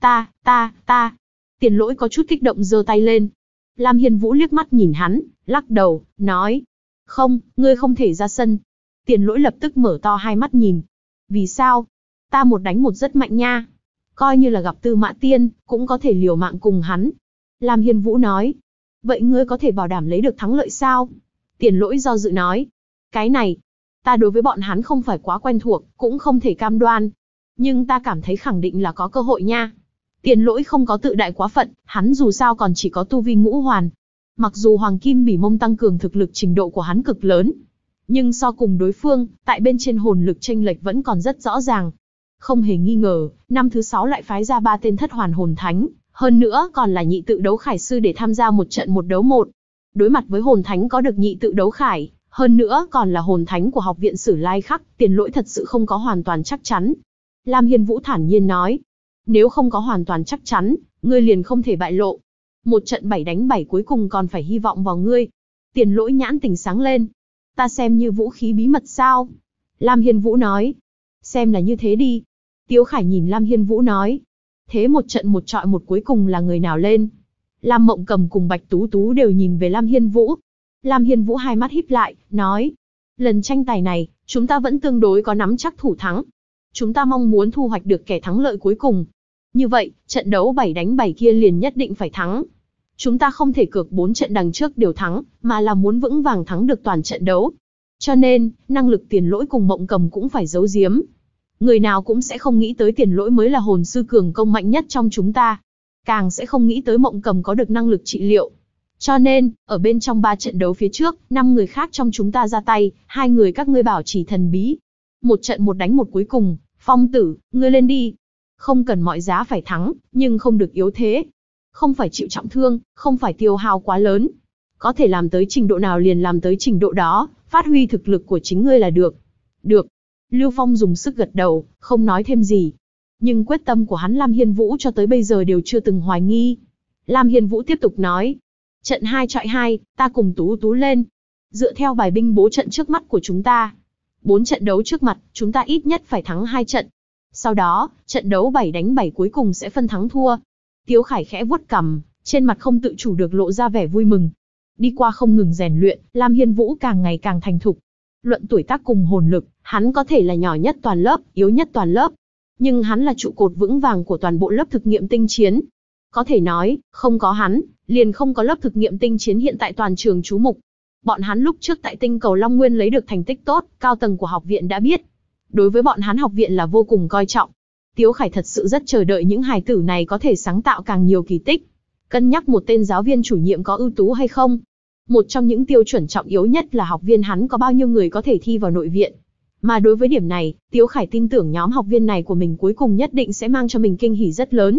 Ta. Tiền Lỗi có chút kích động giơ tay lên. Lam Hiên Vũ liếc mắt nhìn hắn, lắc đầu, nói: Không, ngươi không thể ra sân. Tiền Lỗi lập tức mở to hai mắt nhìn. Vì sao? Ta 1 đánh 1 rất mạnh nha. Coi như là gặp Tư Mã Tiên, cũng có thể liều mạng cùng hắn. Lam Hiên Vũ nói: Vậy ngươi có thể bảo đảm lấy được thắng lợi sao? Tiền Lỗi do dự nói: Cái này, ta đối với bọn hắn không phải quá quen thuộc, cũng không thể cam đoan. Nhưng ta cảm thấy khẳng định là có cơ hội nha. Tiền Lỗi không có tự đại quá phận, hắn dù sao còn chỉ có tu vi ngũ hoàn. Mặc dù Hoàng Kim Bỉ Mông tăng cường thực lực trình độ của hắn cực lớn, nhưng so cùng đối phương, tại bên trên hồn lực chênh lệch vẫn còn rất rõ ràng. Không hề nghi ngờ, năm thứ 6 lại phái ra 3 tên thất hoàn hồn thánh, hơn nữa còn là nhị tự đấu khải sư để tham gia một trận 1 đấu 1. Đối mặt với hồn thánh có được nhị tự đấu khải, hơn nữa còn là hồn thánh của học viện Sử Lai Khắc, Tiền Lỗi thật sự không có hoàn toàn chắc chắn. Lam Hiên Vũ thản nhiên nói: Nếu không có hoàn toàn chắc chắn, ngươi liền không thể bại lộ. Một trận 7 đánh 7 cuối cùng còn phải hy vọng vào ngươi. Tiền Lỗi nhãn tình sáng lên. Ta xem như vũ khí bí mật sao? Lam Hiên Vũ nói: Xem là như thế đi. Tiếu Khải nhìn Lam Hiên Vũ nói: Thế một trận 1 chọi 1 cuối cùng là người nào lên? Lam Mộng Cầm cùng Bạch Tú Tú đều nhìn về Lam Hiên Vũ. Lam Hiên Vũ hai mắt híp lại, nói: Lần tranh tài này, chúng ta vẫn tương đối có nắm chắc thủ thắng. Chúng ta mong muốn thu hoạch được kẻ thắng lợi cuối cùng. Như vậy, trận đấu 7 đánh 7 kia liền nhất định phải thắng. Chúng ta không thể cược 4 trận đằng trước đều thắng, mà là muốn vững vàng thắng được toàn trận đấu. Cho nên, năng lực Tiền Lỗi cùng Mộng Cầm cũng phải giấu giếm. Người nào cũng sẽ không nghĩ tới Tiền Lỗi mới là hồn sư cường công mạnh nhất trong chúng ta. Càng sẽ không nghĩ tới Mộng Cầm có được năng lực trị liệu. Cho nên, ở bên trong 3 trận đấu phía trước, 5 người khác trong chúng ta ra tay, 2 người các ngươi bảo trì thần bí. Một trận 1 đánh 1 cuối cùng, Phong Tử, ngươi lên đi. Không cần mọi giá phải thắng, nhưng không được yếu thế. Không phải chịu trọng thương, không phải tiêu hao quá lớn. Có thể làm tới trình độ nào liền làm tới trình độ đó, phát huy thực lực của chính ngươi là được. Được. Lưu Phong dùng sức gật đầu, không nói thêm gì. Nhưng quyết tâm của hắn Lam Hiên Vũ cho tới bây giờ đều chưa từng hoài nghi. Lam Hiên Vũ tiếp tục nói: Trận 2 chọi 2, ta cùng Tú Tú lên. Dựa theo bài binh bố trận trước mắt của chúng ta, 4 trận đấu trước mặt, chúng ta ít nhất phải thắng 2 trận. Sau đó, trận đấu 7 đánh 7 cuối cùng sẽ phân thắng thua. Tiếu Khải khẽ vuốt cằm, trên mặt không tự chủ được lộ ra vẻ vui mừng. Đi qua không ngừng rèn luyện, Lam Hiên Vũ càng ngày càng thành thục. Luận tuổi tác cùng hồn lực, hắn có thể là nhỏ nhất toàn lớp, yếu nhất toàn lớp. Nhưng hắn là trụ cột vững vàng của toàn bộ lớp thực nghiệm tinh chiến. Có thể nói, không có hắn, liền không có lớp thực nghiệm tinh chiến hiện tại toàn trường chú mục. Bọn hắn lúc trước tại tinh cầu Long Nguyên lấy được thành tích tốt, cao tầng của học viện đã biết. Đối với bọn hắn học viện là vô cùng coi trọng. Tiếu Khải thật sự rất chờ đợi những hài tử này có thể sáng tạo càng nhiều kỳ tích. Cân nhắc một tên giáo viên chủ nhiệm có ưu tú hay không. Một trong những tiêu chuẩn trọng yếu nhất là học viên hắn có bao nhiêu người có thể thi vào nội viện. Mà đối với điểm này, Tiếu Khải tin tưởng nhóm học viên này của mình cuối cùng nhất định sẽ mang cho mình kinh hỉ rất lớn.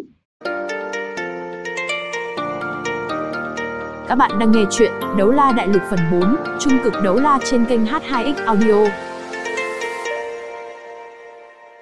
Các bạn đang nghe chuyện Đấu La Đại Lục phần 4, Trung cực Đấu La trên kênh H2X Audio.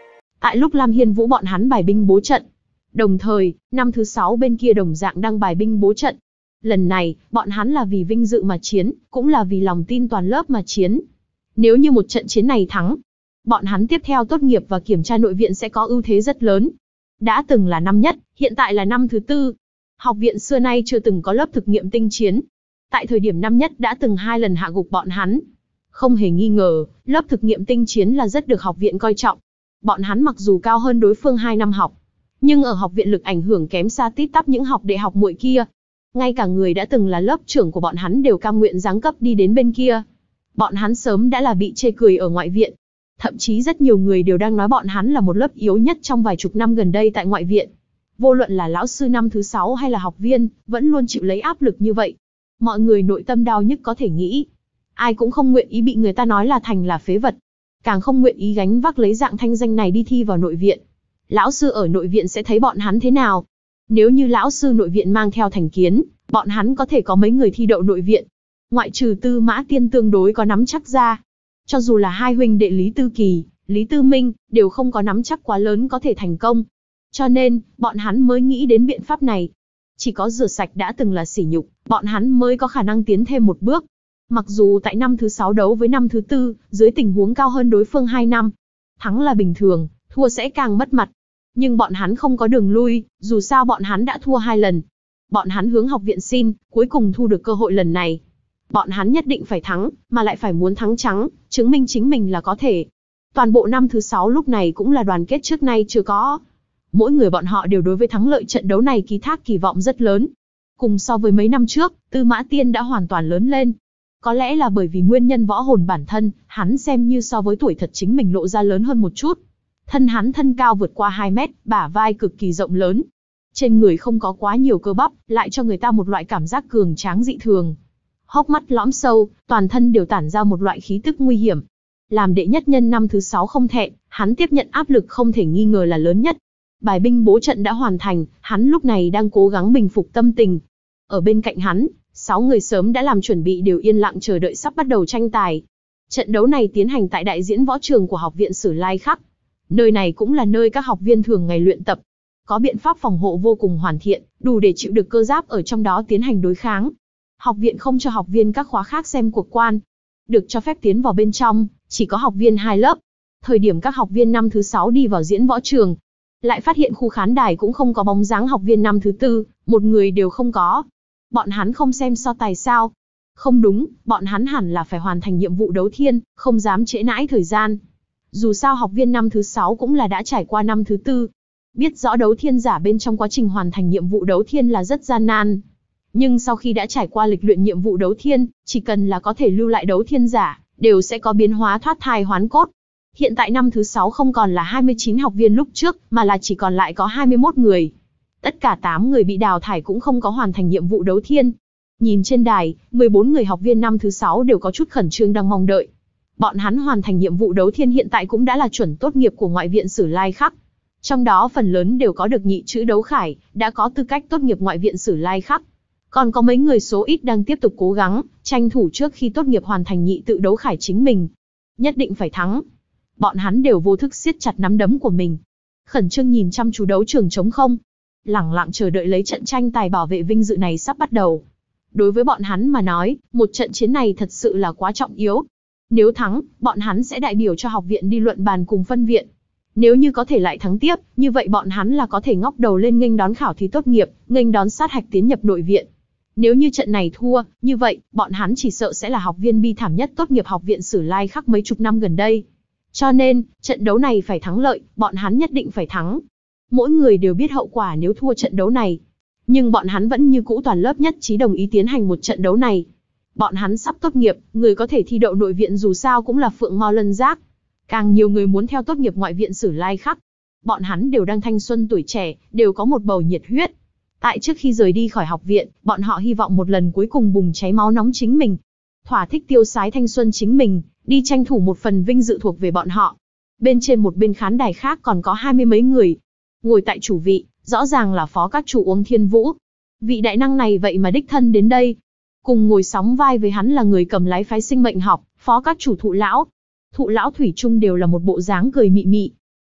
Tại lúc Lam Hiên Vũ bọn hắn bài binh bố trận, đồng thời, năm thứ 6 bên kia đồng dạng đang bài binh bố trận. Lần này, bọn hắn là vì vinh dự mà chiến, cũng là vì lòng tin toàn lớp mà chiến. Nếu như một trận chiến này thắng, bọn hắn tiếp theo tốt nghiệp và kiểm tra nội viện sẽ có ưu thế rất lớn. Đã từng là năm nhất, hiện tại là năm thứ 4. Học viện xưa nay chưa từng có lớp thực nghiệm tinh chiến. Tại thời điểm năm nhất đã từng 2 lần hạ gục bọn hắn. Không hề nghi ngờ, lớp thực nghiệm tinh chiến là rất được học viện coi trọng. Bọn hắn mặc dù cao hơn đối phương 2 năm học, nhưng ở học viện lực ảnh hưởng kém xa tít tắp những học đệ học muội kia. Ngay cả người đã từng là lớp trưởng của bọn hắn đều cam nguyện giáng cấp đi đến bên kia. Bọn hắn sớm đã là bị chê cười ở ngoại viện. Thậm chí rất nhiều người đều đang nói bọn hắn là một lớp yếu nhất trong vài chục năm gần đây tại ngoại viện. Vô luận là lão sư năm thứ 6 hay là học viên, vẫn luôn chịu lấy áp lực như vậy. Mọi người nội tâm đau nhức có thể nghĩ. Ai cũng không nguyện ý bị người ta nói là thành là phế vật. Càng không nguyện ý gánh vác lấy dạng thanh danh này đi thi vào nội viện. Lão sư ở nội viện sẽ thấy bọn hắn thế nào? Nếu như lão sư nội viện mang theo thành kiến, bọn hắn có thể có mấy người thi đậu nội viện. Ngoại trừ Tư Mã Tiên tương đối có nắm chắc ra. Cho dù là hai huynh đệ Lý Tư Kỳ, Lý Tư Minh, đều không có nắm chắc quá lớn có thể thành công. Cho nên, bọn hắn mới nghĩ đến biện pháp này. Chỉ có rửa sạch đã từng là sỉ nhục, bọn hắn mới có khả năng tiến thêm một bước. Mặc dù tại năm thứ 6 đấu với năm thứ 4, dưới tình huống cao hơn đối phương 2 năm. Thắng là bình thường, thua sẽ càng mất mặt. Nhưng bọn hắn không có đường lui, dù sao bọn hắn đã thua 2 lần. Bọn hắn hướng học viện xin, cuối cùng thu được cơ hội lần này. Bọn hắn nhất định phải thắng, mà lại phải muốn thắng trắng, chứng minh chính mình là có thể. Toàn bộ năm thứ 6 lúc này cũng là đoàn kết trước nay chưa có. Mỗi người bọn họ đều đối với thắng lợi trận đấu này ký thác kỳ vọng rất lớn. Cùng so với mấy năm trước, Tư Mã Tiên đã hoàn toàn lớn lên. Có lẽ là bởi vì nguyên nhân võ hồn bản thân, hắn xem như so với tuổi thật chính mình lộ ra lớn hơn một chút. Thân hắn thân cao vượt qua 2 mét, bả vai cực kỳ rộng lớn. Trên người không có quá nhiều cơ bắp, lại cho người ta một loại cảm giác cường tráng dị thường. Hốc mắt lõm sâu, toàn thân đều tản ra một loại khí tức nguy hiểm. Làm đệ nhất nhân năm thứ 6 không thẹn, hắn tiếp nhận áp lực không thể nghi ngờ là lớn nhất. Bài binh bố trận đã hoàn thành, hắn lúc này đang cố gắng bình phục tâm tình. Ở bên cạnh hắn, 6 người sớm đã làm chuẩn bị đều yên lặng chờ đợi sắp bắt đầu tranh tài. Trận đấu này tiến hành tại đại diễn võ trường của học viện Sử Lai Khắc. Nơi này cũng là nơi các học viên thường ngày luyện tập. Có biện pháp phòng hộ vô cùng hoàn thiện, đủ để chịu được cơ giáp ở trong đó tiến hành đối kháng. Học viện không cho học viên các khóa khác xem cuộc quan. Được cho phép tiến vào bên trong, chỉ có học viên 2 lớp. Thời điểm các học viên năm thứ 6 đi vào diễn võ trường, lại phát hiện khu khán đài cũng không có bóng dáng học viên năm thứ 4, một người đều không có. Bọn hắn không xem so tài sao? Không đúng, bọn hắn hẳn là phải hoàn thành nhiệm vụ đấu thiên, không dám trễ nãi thời gian. Dù sao học viên năm thứ 6 cũng là đã trải qua năm thứ 4. Biết rõ đấu thiên giả bên trong quá trình hoàn thành nhiệm vụ đấu thiên là rất gian nan. Nhưng sau khi đã trải qua lịch luyện nhiệm vụ đấu thiên, chỉ cần là có thể lưu lại đấu thiên giả, đều sẽ có biến hóa thoát thai hoán cốt. Hiện tại năm thứ 6 không còn là 29 học viên lúc trước, mà là chỉ còn lại có 21 người. Tất cả 8 người bị đào thải cũng không có hoàn thành nhiệm vụ đấu thiên. Nhìn trên đài, 14 người học viên năm thứ 6 đều có chút khẩn trương đang mong đợi. Bọn hắn hoàn thành nhiệm vụ đấu thiên hiện tại cũng đã là chuẩn tốt nghiệp của ngoại viện Sử Lai Khắc. Trong đó phần lớn đều có được nhị chữ đấu khải, đã có tư cách tốt nghiệp ngoại viện Sử Lai Khắc. Còn có mấy người số ít đang tiếp tục cố gắng, tranh thủ trước khi tốt nghiệp hoàn thành nhị tự đấu khải chính mình. Nhất định phải thắng. Bọn hắn đều vô thức siết chặt nắm đấm của mình. Khẩn trương nhìn chăm chú đấu trường trống không. Lẳng lặng chờ đợi lấy trận tranh tài bảo vệ vinh dự này sắp bắt đầu. Đối với bọn hắn mà nói, một trận chiến này thật sự là quá trọng yếu. Nếu thắng, bọn hắn sẽ đại biểu cho học viện đi luận bàn cùng phân viện. Nếu như có thể lại thắng tiếp, như vậy bọn hắn là có thể ngóc đầu lên nghênh đón khảo thí tốt nghiệp, nghênh đón sát hạch tiến nhập nội viện. Nếu như trận này thua, như vậy, bọn hắn chỉ sợ sẽ là học viên bi thảm nhất tốt nghiệp học viện Sử Lai Khắc mấy chục năm gần đây. Cho nên, trận đấu này phải thắng lợi, bọn hắn nhất định phải thắng. Mỗi người đều biết hậu quả nếu thua trận đấu này. Nhưng bọn hắn vẫn như cũ toàn lớp nhất trí đồng ý tiến hành một trận đấu này. Bọn hắn sắp tốt nghiệp, người có thể thi đậu nội viện dù sao cũng là phượng mao lân giác. Càng nhiều người muốn theo tốt nghiệp ngoại viện Sử Lai Khắc. Bọn hắn đều đang thanh xuân tuổi trẻ, đều có một bầu nhiệt huyết. Tại trước khi rời đi khỏi học viện, bọn họ hy vọng một lần cuối cùng bùng cháy máu nóng chính mình. Thỏa thích tiêu sái thanh xuân chính mình, đi tranh thủ một phần vinh dự thuộc về bọn họ. Bên trên một bên khán đài khác còn có 20 mấy người. Ngồi tại chủ vị, rõ ràng là phó các chủ Uông Thiên Vũ. Vị đại năng này vậy mà đích thân đến đây. Cùng ngồi sóng vai với hắn là người cầm lái phái sinh mệnh học, phó các chủ Thụ Lão. Thụ Lão thủy chung đều là một bộ dáng cười mị mị.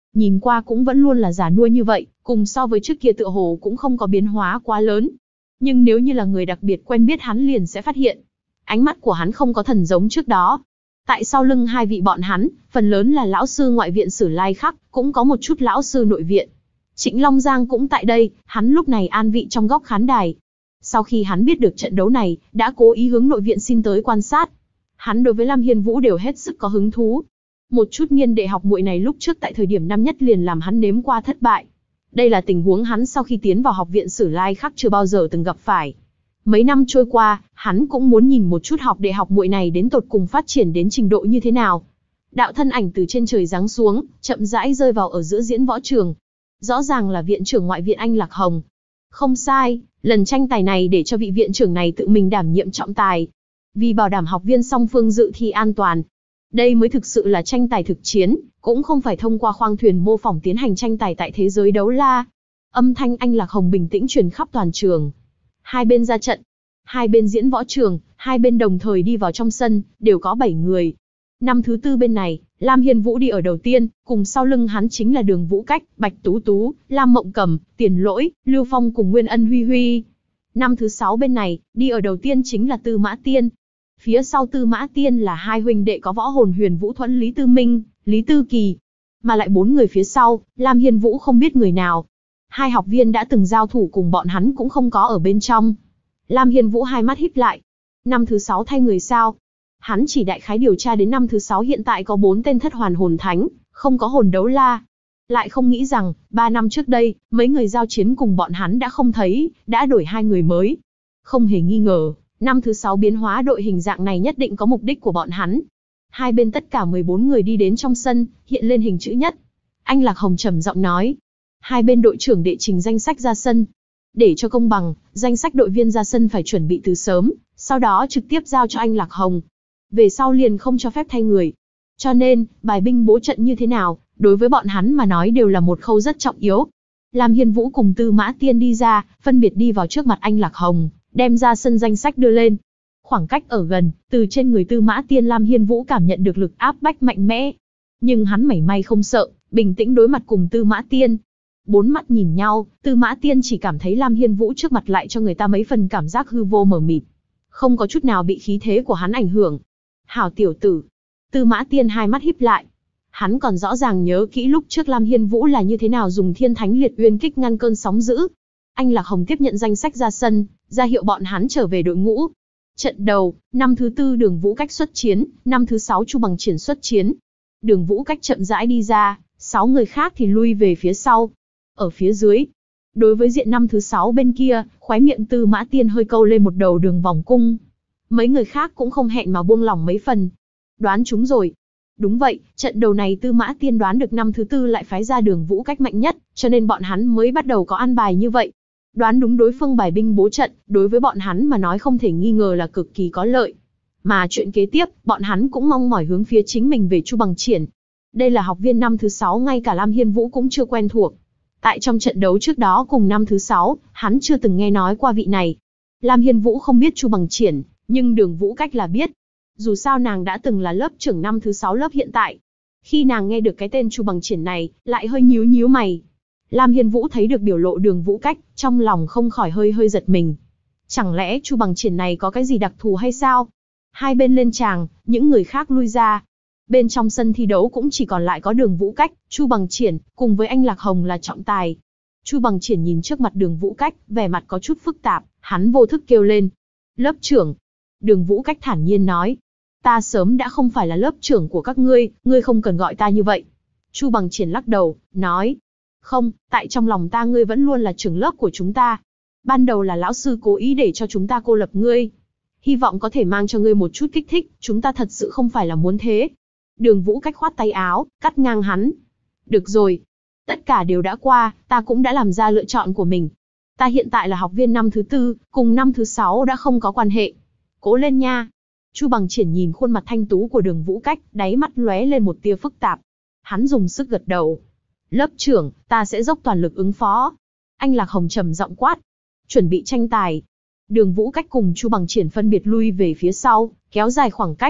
nhìn qua cũng vẫn luôn là già nua như vậy, cùng so với trước kia tựa hồ cũng không có biến hóa quá lớn. Nhưng nếu như là người đặc biệt quen biết hắn liền sẽ phát hiện, ánh mắt của hắn không có thần giống trước đó. Tại sau lưng hai vị bọn hắn, phần lớn là lão sư ngoại viện Sử Lai Khắc, cũng có một chút lão sư nội viện. Trịnh Long Giang cũng tại đây, hắn lúc này an vị trong góc khán đài. Sau khi hắn biết được trận đấu này, đã cố ý hướng nội viện xin tới quan sát. Hắn đối với Lam Hiên Vũ đều hết sức có hứng thú. Một chút niên đệ học muội này lúc trước tại thời điểm năm nhất liền làm hắn nếm qua thất bại. Đây là tình huống hắn sau khi tiến vào học viện Sử Lai Khắc chưa bao giờ từng gặp phải. Mấy năm trôi qua, hắn cũng muốn nhìn một chút học đệ học muội này đến tột cùng phát triển đến trình độ như thế nào. Đạo thân ảnh từ trên trời giáng xuống, chậm rãi rơi vào ở giữa diễn võ trường. Rõ ràng là viện trưởng ngoại viện Anh Lạc Hồng. Không sai, lần tranh tài này để cho vị viện trưởng này tự mình đảm nhiệm trọng tài. Vì bảo đảm học viên song phương dự thi an toàn. Đây mới thực sự là tranh tài thực chiến, cũng không phải thông qua khoang thuyền mô phỏng tiến hành tranh tài tại thế giới đấu la. Âm thanh Anh Lạc Hồng bình tĩnh truyền khắp toàn trường. Hai bên ra trận. Hai bên diễn võ trường, hai bên đồng thời đi vào trong sân, đều có 7 người. Năm thứ tư bên này, Lam Hiên Vũ đi ở đầu tiên, cùng sau lưng hắn chính là Đường Vũ Cách, Bạch Tú Tú, Lam Mộng Cầm, Tiền Lỗi, Lưu Phong cùng Nguyên Ân Huy Huy. Năm thứ 6 bên này, đi ở đầu tiên chính là Tư Mã Tiên. Phía sau Tư Mã Tiên là hai huynh đệ có võ hồn Huyền Vũ Thuẫn Lý Tư Minh, Lý Tư Kỳ. Mà lại 4 người phía sau, Lam Hiên Vũ không biết người nào. Hai học viên đã từng giao thủ cùng bọn hắn cũng không có ở bên trong. Lam Hiên Vũ hai mắt híp lại. Năm thứ 6 thay người sao? Hắn chỉ đại khái điều tra đến năm thứ 6 hiện tại có 4 tên thất hoàn hồn thánh, không có hồn đấu la. Lại không nghĩ rằng, 3 năm trước đây, mấy người giao chiến cùng bọn hắn đã không thấy, đã đổi 2 người mới. Không hề nghi ngờ, năm thứ 6 biến hóa đội hình dạng này nhất định có mục đích của bọn hắn. Hai bên tất cả 14 người đi đến trong sân, hiện lên hình chữ nhất. Anh Lạc Hồng trầm giọng nói. Hai bên đội trưởng đệ trình danh sách ra sân. Để cho công bằng, danh sách đội viên ra sân phải chuẩn bị từ sớm, sau đó trực tiếp giao cho anh Lạc Hồng. Về sau liền không cho phép thay người. Cho nên, bài binh bố trận như thế nào, đối với bọn hắn mà nói đều là một khâu rất trọng yếu. Lam Hiên Vũ cùng Tư Mã Tiên đi ra, phân biệt đi vào trước mặt anh Lạc Hồng, đem ra sân danh sách đưa lên. Khoảng cách ở gần, từ trên người Tư Mã Tiên Lam Hiên Vũ cảm nhận được lực áp bách mạnh mẽ. Nhưng hắn mảy may không sợ, bình tĩnh đối mặt cùng Tư Mã Tiên. 4 mắt nhìn nhau, Tư Mã Tiên chỉ cảm thấy Lam Hiên Vũ trước mặt lại cho người ta mấy phần cảm giác hư vô mờ mịt. Không có chút nào bị khí thế của hắn ảnh hưởng. Hảo tiểu tử. Tư Mã Tiên hai mắt híp lại. Hắn còn rõ ràng nhớ kỹ lúc trước Lam Hiên Vũ là như thế nào dùng Thiên Thánh Liệt Uyên kích ngăn cơn sóng dữ. Anh Lạc Hồng tiếp nhận danh sách ra sân, ra hiệu bọn hắn trở về đội ngũ. Trận đầu, năm thứ 4 Đường Vũ Cách xuất chiến, năm thứ 6 Chu Bằng Triển xuất chiến. Đường Vũ Cách chậm rãi đi ra, 6 người khác thì lui về phía sau. Ở phía dưới, đối với diện năm thứ 6 bên kia, khóe miệng Tư Mã Tiên hơi câu lên một đầu đường vòng cung. Mấy người khác cũng không hẹn mà buông lỏng mấy phần. Đoán chúng rồi. Đúng vậy, trận đầu này Tư Mã Tiên đoán được năm thứ 4 lại phái ra Đường Vũ Cách mạnh nhất, cho nên bọn hắn mới bắt đầu có an bài như vậy. Đoán đúng đối phương bài binh bố trận, đối với bọn hắn mà nói không thể nghi ngờ là cực kỳ có lợi. Mà chuyện kế tiếp, bọn hắn cũng mong mỏi hướng phía chính mình về Chu Bằng Triển. Đây là học viên năm thứ 6 ngay cả Lam Hiên Vũ cũng chưa quen thuộc. Tại trong trận đấu trước đó cùng năm thứ 6, hắn chưa từng nghe nói qua vị này. Lam Hiên Vũ không biết Chu Bằng Triển, nhưng Đường Vũ Cách là biết. Dù sao nàng đã từng là lớp trưởng năm thứ 6 lớp hiện tại. Khi nàng nghe được cái tên Chu Bằng Triển này, lại hơi nhíu nhíu mày. Lam Hiên Vũ thấy được biểu lộ Đường Vũ Cách, trong lòng không khỏi hơi giật mình. Chẳng lẽ Chu Bằng Triển này có cái gì đặc thù hay sao? Hai bên lên tràng, những người khác lui ra. Bên trong sân thi đấu cũng chỉ còn lại có Đường Vũ Cách, Chu Bằng Triển, cùng với anh Lạc Hồng là trọng tài. Chu Bằng Triển nhìn trước mặt Đường Vũ Cách, vẻ mặt có chút phức tạp, hắn vô thức kêu lên. Lớp trưởng. Đường Vũ Cách thản nhiên nói. Ta sớm đã không phải là lớp trưởng của các ngươi không cần gọi ta như vậy. Chu Bằng Triển lắc đầu, nói. Không, tại trong lòng ta ngươi vẫn luôn là trưởng lớp của chúng ta. Ban đầu là lão sư cố ý để cho chúng ta cô lập ngươi. Hy vọng có thể mang cho ngươi một chút kích thích, chúng ta thật sự không phải là muốn thế. Đường Vũ Cách khoát tay áo, cắt ngang hắn. Được rồi. Tất cả đều đã qua, ta cũng đã làm ra lựa chọn của mình. Ta hiện tại là học viên năm thứ 4, cùng năm thứ 6 đã không có quan hệ. Cố lên nha. Chu Bằng Triển nhìn khuôn mặt thanh tú của Đường Vũ Cách, đáy mắt lóe lên một tia phức tạp. Hắn dùng sức gật đầu. Lớp trưởng, ta sẽ dốc toàn lực ứng phó. Anh Lạc Hồng trầm giọng quát. Chuẩn bị tranh tài. Đường Vũ Cách cùng Chu Bằng Triển phân biệt lui về phía sau, kéo dài khoảng cách.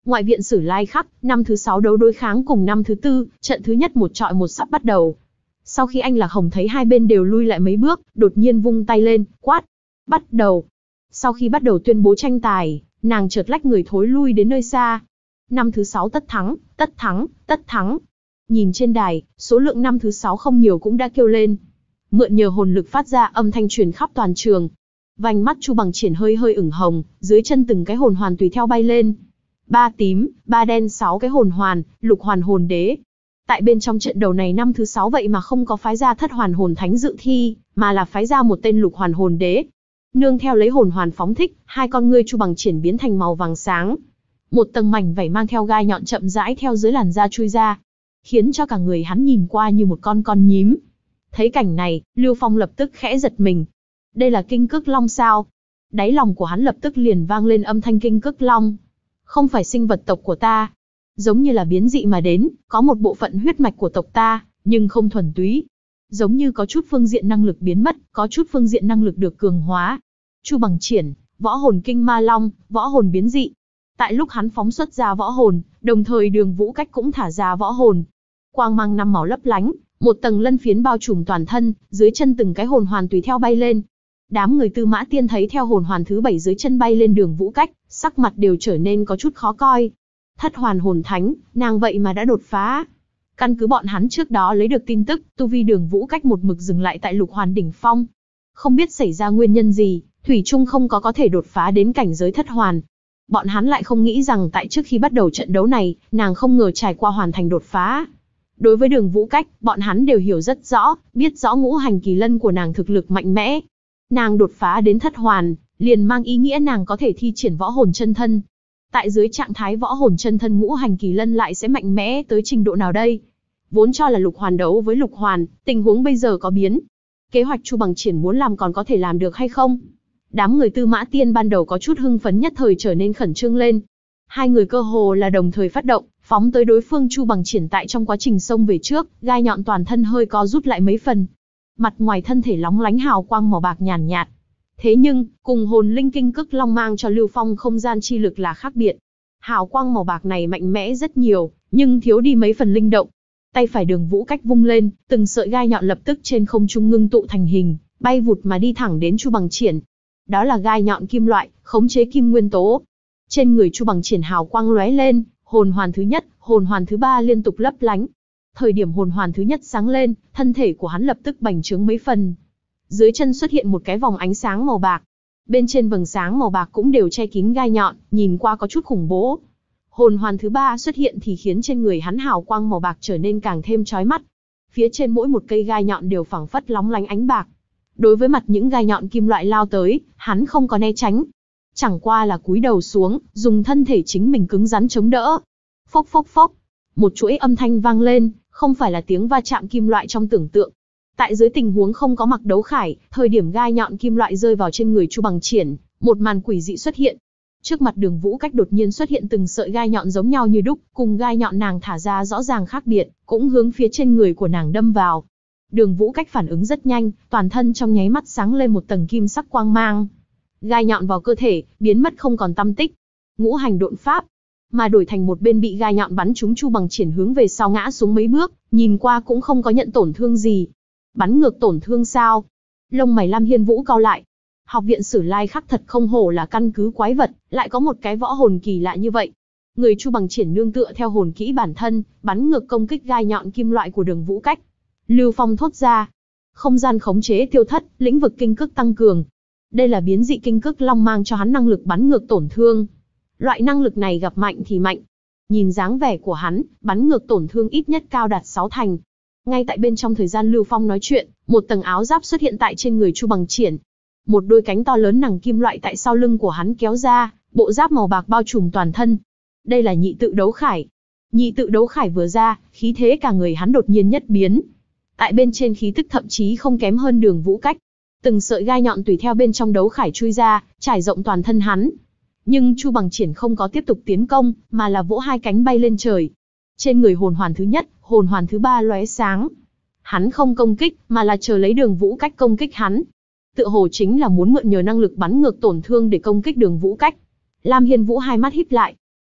Ngoại viện Sử Lai Khắc, năm thứ 6 đấu đối kháng cùng năm thứ 4, trận thứ nhất một chọi một sắp bắt đầu. Sau khi anh Lạc Hồng thấy hai bên đều lui lại mấy bước, đột nhiên vung tay lên, quát. Bắt đầu. Sau khi bắt đầu tuyên bố tranh tài, nàng chợt lách người thối lui đến nơi xa. Năm thứ 6 tất thắng, tất thắng, tất thắng. Nhìn trên đài, số lượng năm thứ 6 không nhiều cũng đã kêu lên. Mượn nhờ hồn lực phát ra âm thanh truyền khắp toàn trường. Vành mắt Chu Bằng Triển hơi hơi ửng hồng, dưới chân từng cái hồn hoàn tùy theo bay lên. 3 tím, 3 đen 6 cái hồn hoàn, lục hoàn hồn đế. Tại bên trong trận đầu này năm thứ 6 vậy mà không có phái ra thất hoàn hồn thánh dự thi, mà là phái ra một tên lục hoàn hồn đế. Nương theo lấy hồn hoàn phóng thích, hai con ngươi Chu Bằng Triển biến thành màu vàng sáng. Một tầng mảnh vảy mang theo gai nhọn chậm rãi theo dưới làn da chui ra, khiến cho cả người hắn nhìn qua như một con nhím. Thấy cảnh này, Lưu Phong lập tức khẽ giật mình. Đây là Kinh Cức Long sao? Đáy lòng của hắn lập tức liền vang lên âm thanh Kinh Cức Long. Không phải sinh vật tộc của ta. Giống như là biến dị mà đến, có một bộ phận huyết mạch của tộc ta, nhưng không thuần túy. Giống như có chút phương diện năng lực biến mất, có chút phương diện năng lực được cường hóa. Chu Bằng Triển, võ hồn Kinh Ma Long, võ hồn biến dị. Tại lúc hắn phóng xuất ra võ hồn, đồng thời Đường Vũ Cách cũng thả ra võ hồn. Quang mang năm màu lấp lánh, một tầng lân phiến bao trùm toàn thân, dưới chân từng cái hồn hoàn tùy theo bay lên. Đám người Tư Mã Tiên thấy theo hồn hoàn thứ 7 dưới chân bay lên Đường Vũ Cách, sắc mặt đều trở nên có chút khó coi. Thất hoàn hồn thánh, nàng vậy mà đã đột phá. Căn cứ bọn hắn trước đó lấy được tin tức, tu vi Đường Vũ Cách một mực dừng lại tại lục hoàn đỉnh phong. Không biết xảy ra nguyên nhân gì, thủy chung không có thể đột phá đến cảnh giới thất hoàn. Bọn hắn lại không nghĩ rằng tại trước khi bắt đầu trận đấu này, nàng không ngờ trải qua hoàn thành đột phá. Đối với Đường Vũ Cách, bọn hắn đều hiểu rất rõ, biết rõ ngũ hành kỳ lân của nàng thực lực mạnh mẽ. Nàng đột phá đến thất hoàn, liền mang ý nghĩa nàng có thể thi triển võ hồn chân thân. Tại dưới trạng thái võ hồn chân thân ngũ hành kỳ lân lại sẽ mạnh mẽ tới trình độ nào đây? Vốn cho là lục hoàn đấu với lục hoàn, tình huống bây giờ có biến. Kế hoạch Chu Bằng Triển muốn làm còn có thể làm được hay không? Đám người Tư Mã Tiên ban đầu có chút hưng phấn nhất thời trở nên khẩn trương lên. Hai người cơ hồ là đồng thời phát động, phóng tới đối phương. Chu Bằng Triển tại trong quá trình xông về trước, gai nhọn toàn thân hơi co rút lại mấy phần. Mặt ngoài thân thể lóng lánh hào quang màu bạc nhàn nhạt. Thế nhưng, cùng hồn linh Kinh Cức Long mang cho Lưu Phong không gian chi lực là khác biệt. Hào quang màu bạc này mạnh mẽ rất nhiều, nhưng thiếu đi mấy phần linh động. Tay phải Đường Vũ Cách vung lên, từng sợi gai nhọn lập tức trên không trung ngưng tụ thành hình, bay vụt mà đi thẳng đến Chu Bằng Triển. Đó là gai nhọn kim loại, khống chế kim nguyên tố. Trên người Chu Bằng Triển hào quang lóe lên, hồn hoàn thứ nhất, hồn hoàn thứ 3 liên tục lấp lánh. Thời điểm hồn hoàn thứ nhất sáng lên, thân thể của hắn lập tức bành trướng mấy phần. Dưới chân xuất hiện một cái vòng ánh sáng màu bạc. Bên trên vầng sáng màu bạc cũng đều che kín gai nhọn, nhìn qua có chút khủng bố. Hồn hoàn thứ 3 xuất hiện thì khiến trên người hắn hào quang màu bạc trở nên càng thêm chói mắt. Phía trên mỗi một cây gai nhọn đều phảng phất lóng lánh ánh bạc. Đối với mặt những gai nhọn kim loại lao tới, hắn không có né tránh. Chẳng qua là cúi đầu xuống, dùng thân thể chính mình cứng rắn chống đỡ. Phốc phốc phốc. Một chuỗi âm thanh vang lên, không phải là tiếng va chạm kim loại trong tưởng tượng. Tại dưới tình huống không có mặc đấu khải, thời điểm gai nhọn kim loại rơi vào trên người Chu Bằng Triển, một màn quỷ dị xuất hiện. Trước mặt Đường Vũ Cách đột nhiên xuất hiện từng sợi gai nhọn giống nhau như đúc, cùng gai nhọn nàng thả ra rõ ràng khác biệt, cũng hướng phía trên người của nàng đâm vào. Đường Vũ Cách phản ứng rất nhanh, toàn thân trong nháy mắt sáng lên một tầng kim sắc quang mang. Gai nhọn vào cơ thể, biến mất không còn tăm tích. Ngũ hành độn pháp, mà đổi thành một bên bị gai nhọn bắn trúng Chu Bằng Triển hướng về sau ngã xuống mấy bước, nhìn qua cũng không có nhận tổn thương gì. Bắn ngược tổn thương sao? Lông mày Lam Hiên Vũ cau lại. Học viện Sử Lai Khắc thật không hổ là căn cứ quái vật, lại có một cái võ hồn kỳ lạ như vậy. Người Chu Bằng Triển nương tựa theo hồn kỹ bản thân, bắn ngược công kích gai nhọn kim loại của Đường Vũ Cách. Lưu Phong thốt ra. Không gian khống chế tiêu thất, lĩnh vực kinh cức tăng cường. Đây là biến dị Kinh Cức Long mang cho hắn năng lực bắn ngược tổn thương. Loại năng lực này gặp mạnh thì mạnh. Nhìn dáng vẻ của hắn, bắn ngược tổn thương ít nhất cao đạt 6 thành. Ngay tại bên trong thời gian Lưu Phong nói chuyện, một tầng áo giáp xuất hiện tại trên người Chu Bằng Triển. Một đôi cánh to lớn nằng kim loại tại sau lưng của hắn kéo ra, bộ giáp màu bạc bao trùm toàn thân. Đây là nhị tự đấu khải. Nhị tự đấu khải vừa ra, khí thế cả người hắn đột nhiên nhất biến. Tại bên trên khí tức thậm chí không kém hơn Đường Vũ Cách. Từng sợi gai nhọn tùy theo bên trong đấu khải chui ra, trải rộng toàn thân hắn. Nhưng Chu Bằng Triển không có tiếp tục tiến công, mà là vỗ hai cánh bay lên trời. Trên người hồn hoàn thứ nhất, hồn hoàn thứ 3 lóe sáng. Hắn không công kích, mà là chờ lấy Đường Vũ Cách công kích hắn. Tựa hồ chính là muốn mượn nhờ năng lực bắn ngược tổn thương để công kích Đường Vũ Cách. Lam Hiên Vũ hai mắt híp lại.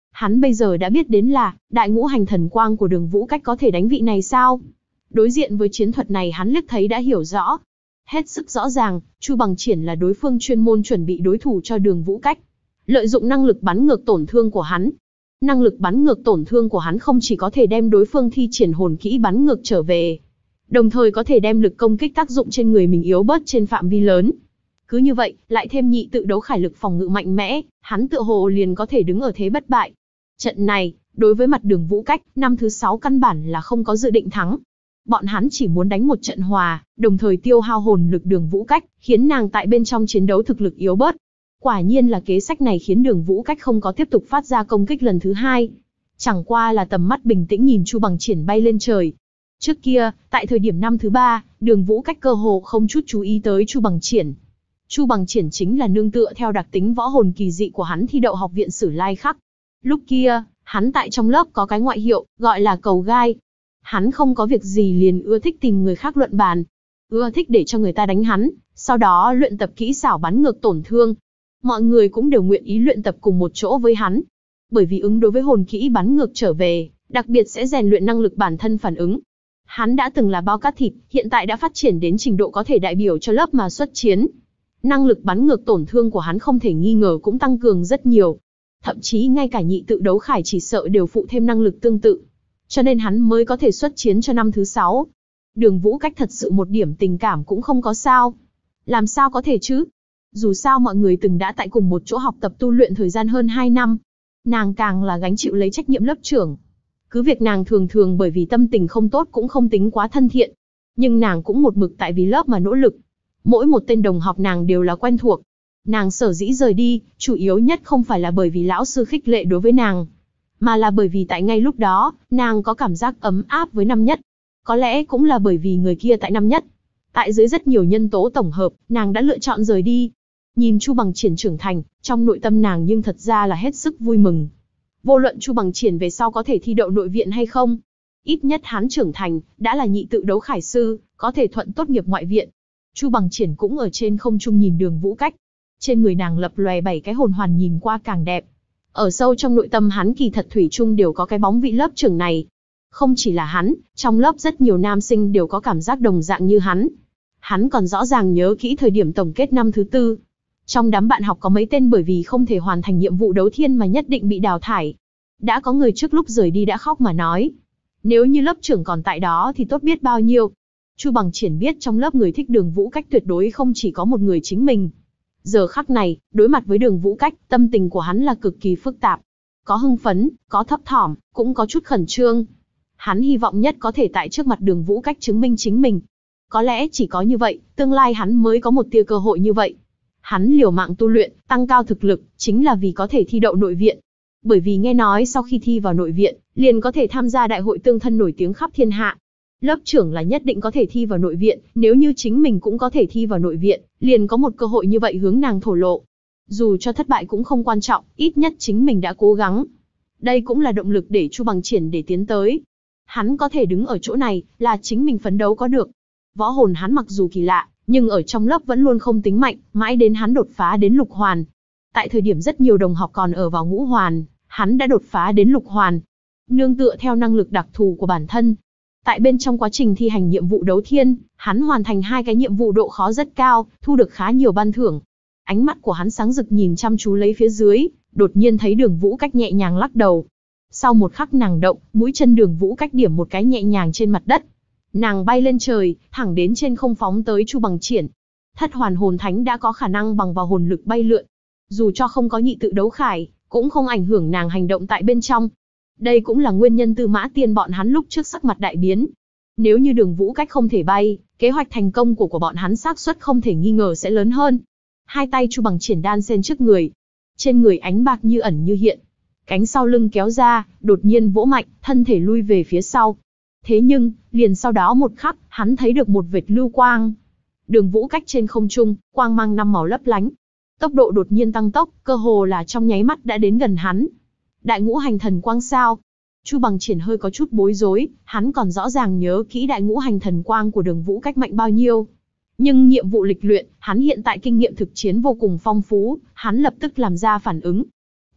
Hắn bây giờ đã biết đến là, đại ngũ hành thần quang của Đường Vũ Cách có thể đánh vị này sao? Đối diện với chiến thuật này hắn liếc thấy đã hiểu rõ. Hết sức rõ ràng, Chu Bằng Triển là đối phương chuyên môn chuẩn bị đối thủ cho Đường Vũ Cách. Lợi dụng năng lực bắn ngược tổn thương của hắn. Năng lực bắn ngược tổn thương của hắn không chỉ có thể đem đối phương thi triển hồn kỹ bắn ngược trở về, đồng thời có thể đem lực công kích tác dụng trên người mình yếu bớt trên phạm vi lớn. Cứ như vậy, lại thêm nhị tự đấu khải lực phòng ngự mạnh mẽ, hắn tựa hồ liền có thể đứng ở thế bất bại. Trận này, đối với mặt Đường Vũ Cách, năm thứ 6 căn bản là không có dự định thắng. Bọn hắn chỉ muốn đánh một trận hòa, đồng thời tiêu hao hồn lực Đường Vũ Cách, khiến nàng tại bên trong chiến đấu thực lực yếu bớt. Quả nhiên là kế sách này khiến Đường Vũ Cách không có tiếp tục phát ra công kích lần thứ 2. Chẳng qua là tầm mắt bình tĩnh nhìn Chu Bằng Triển bay lên trời. Trước kia, tại thời điểm năm thứ 3, Đường Vũ Cách cơ hồ không chút chú ý tới Chu Bằng Triển. Chu Bằng Triển chính là nương tựa theo đặc tính võ hồn kỳ dị của hắn thi đậu học viện Sử Lai Khắc. Lúc kia, hắn tại trong lớp có cái ngoại hiệu, gọi là cầu gai. Hắn không có việc gì liền ưa thích tìm người khác luận bàn. Ưa thích để cho người ta đánh hắn, sau đó luyện tập kỹ xảo bắn ngược tổn thương. Mọi người cũng đều nguyện ý luyện tập cùng một chỗ với hắn. Bởi vì ứng đối với hồn kỹ bắn ngược trở về, đặc biệt sẽ rèn luyện năng lực bản thân phản ứng. Hắn đã từng là bao cát thịt, hiện tại đã phát triển đến trình độ có thể đại biểu cho lớp mà xuất chiến. Năng lực bắn ngược tổn thương của hắn không thể nghi ngờ cũng tăng cường rất nhiều. Thậm chí ngay cả nhị tự đấu khải chỉ sợ đều phụ thêm năng lực tương tự. Cho nên hắn mới có thể xuất chiến cho năm thứ 6. Đường Vũ Cách thật sự một điểm tình cảm cũng không có sao. Làm sao có thể chứ? Dù sao mọi người từng đã tại cùng một chỗ học tập tu luyện thời gian hơn 2 năm. Nàng càng là gánh chịu lấy trách nhiệm lớp trưởng. Cứ việc nàng thường bởi vì tâm tình không tốt cũng không tính quá thân thiện. Nhưng nàng cũng một mực tại vì lớp mà nỗ lực. Mỗi một tên đồng học nàng đều là quen thuộc. Nàng sở dĩ rời đi, chủ yếu nhất không phải là bởi vì lão sư khích lệ đối với nàng, mà là bởi vì tại ngay lúc đó, nàng có cảm giác ấm áp với năm nhất. Có lẽ cũng là bởi vì người kia tại năm nhất. Tại dưới rất nhiều nhân tố tổng hợp, nàng đã lựa chọn rời đi. Nhìn Chu Bằng Triển trưởng thành, trong nội tâm nàng nhưng thật ra là hết sức vui mừng. Vô luận Chu Bằng Triển về sau có thể thi đậu nội viện hay không, ít nhất hắn trưởng thành, đã là nhị tự đấu khải sư, có thể thuận tốt nghiệp ngoại viện. Chu Bằng Triển cũng ở trên không trung nhìn Đường Vũ Cách. Trên người nàng lập lòe 7 cái hồn hoàn nhìn qua càng đẹp. Ở sâu trong nội tâm hắn kỳ thật thủy chung đều có cái bóng vị lớp trưởng này. Không chỉ là hắn, trong lớp rất nhiều nam sinh đều có cảm giác đồng dạng như hắn. Hắn còn rõ ràng nhớ kỹ thời điểm tổng kết năm thứ 4. Trong đám bạn học có mấy tên bởi vì không thể hoàn thành nhiệm vụ đấu thiên mà nhất định bị đào thải. Đã có người trước lúc rời đi đã khóc mà nói, nếu như lớp trưởng còn tại đó thì tốt biết bao nhiêu. Chu Bằng Triển biết trong lớp người thích Đường Vũ Cách tuyệt đối không chỉ có một người chính mình. Giờ khắc này, đối mặt với Đường Vũ Cách, tâm tình của hắn là cực kỳ phức tạp. Có hưng phấn, có thấp thỏm, cũng có chút khẩn trương. Hắn hy vọng nhất có thể tại trước mặt Đường Vũ Cách chứng minh chính mình. Có lẽ chỉ có như vậy, tương lai hắn mới có một tia cơ hội như vậy. Hắn liều mạng tu luyện, tăng cao thực lực, chính là vì có thể thi đậu nội viện. Bởi vì nghe nói sau khi thi vào nội viện, liền có thể tham gia đại hội tương thân nổi tiếng khắp thiên hạ. Lớp trưởng là nhất định có thể thi vào nội viện, nếu như chính mình cũng có thể thi vào nội viện, liền có một cơ hội như vậy hướng nàng thổ lộ. Dù cho thất bại cũng không quan trọng, ít nhất chính mình đã cố gắng. Đây cũng là động lực để Chu Bằng Triển để tiến tới. Hắn có thể đứng ở chỗ này, là chính mình phấn đấu có được. Võ hồn hắn mặc dù kỳ lạ, nhưng ở trong lớp vẫn luôn không tính mạnh, mãi đến hắn đột phá đến lục hoàn. Tại thời điểm rất nhiều đồng học còn ở vào ngũ hoàn, hắn đã đột phá đến lục hoàn. Nương tựa theo năng lực đặc thù của bản thân. Tại bên trong quá trình thi hành nhiệm vụ đấu thiên, hắn hoàn thành 2 cái nhiệm vụ độ khó rất cao, thu được khá nhiều ban thưởng. Ánh mắt của hắn sáng rực nhìn chăm chú lấy phía dưới, đột nhiên thấy Đường Vũ Cách nhẹ nhàng lắc đầu. Sau một khắc nàng động, mũi chân Đường Vũ Cách điểm một cái nhẹ nhàng trên mặt đất. Nàng bay lên trời, thẳng đến trên không phóng tới Chu Bằng Triển. Thất hoàn hồn thánh đã có khả năng bằng vào hồn lực bay lượn. Dù cho không có nhị tự đấu khải, cũng không ảnh hưởng nàng hành động tại bên trong. Đây cũng là nguyên nhân Tư Mã Tiên bọn hắn lúc trước sắc mặt đại biến. Nếu như Đường Vũ Cách không thể bay, kế hoạch thành công của bọn hắn xác suất không thể nghi ngờ sẽ lớn hơn. Hai tay Chu Bằng Triển đan xen trước người. Trên người ánh bạc như ẩn như hiện. Cánh sau lưng kéo ra, đột nhiên vỗ mạnh, thân thể lui về phía sau. Thế nhưng, liền sau đó một khắc, hắn thấy được một vệt lưu quang. Đường Vũ Cách trên không trung, quang mang 5 màu lấp lánh. Tốc độ đột nhiên tăng tốc, cơ hồ là trong nháy mắt đã đến gần hắn. Đại ngũ hành thần quang sao? Chu Bằng Triển hơi có chút bối rối, hắn còn rõ ràng nhớ kỹ đại ngũ hành thần quang của Đường Vũ Cách mạnh bao nhiêu. Nhưng nhiệm vụ lịch luyện, hắn hiện tại kinh nghiệm thực chiến vô cùng phong phú, hắn lập tức làm ra phản ứng.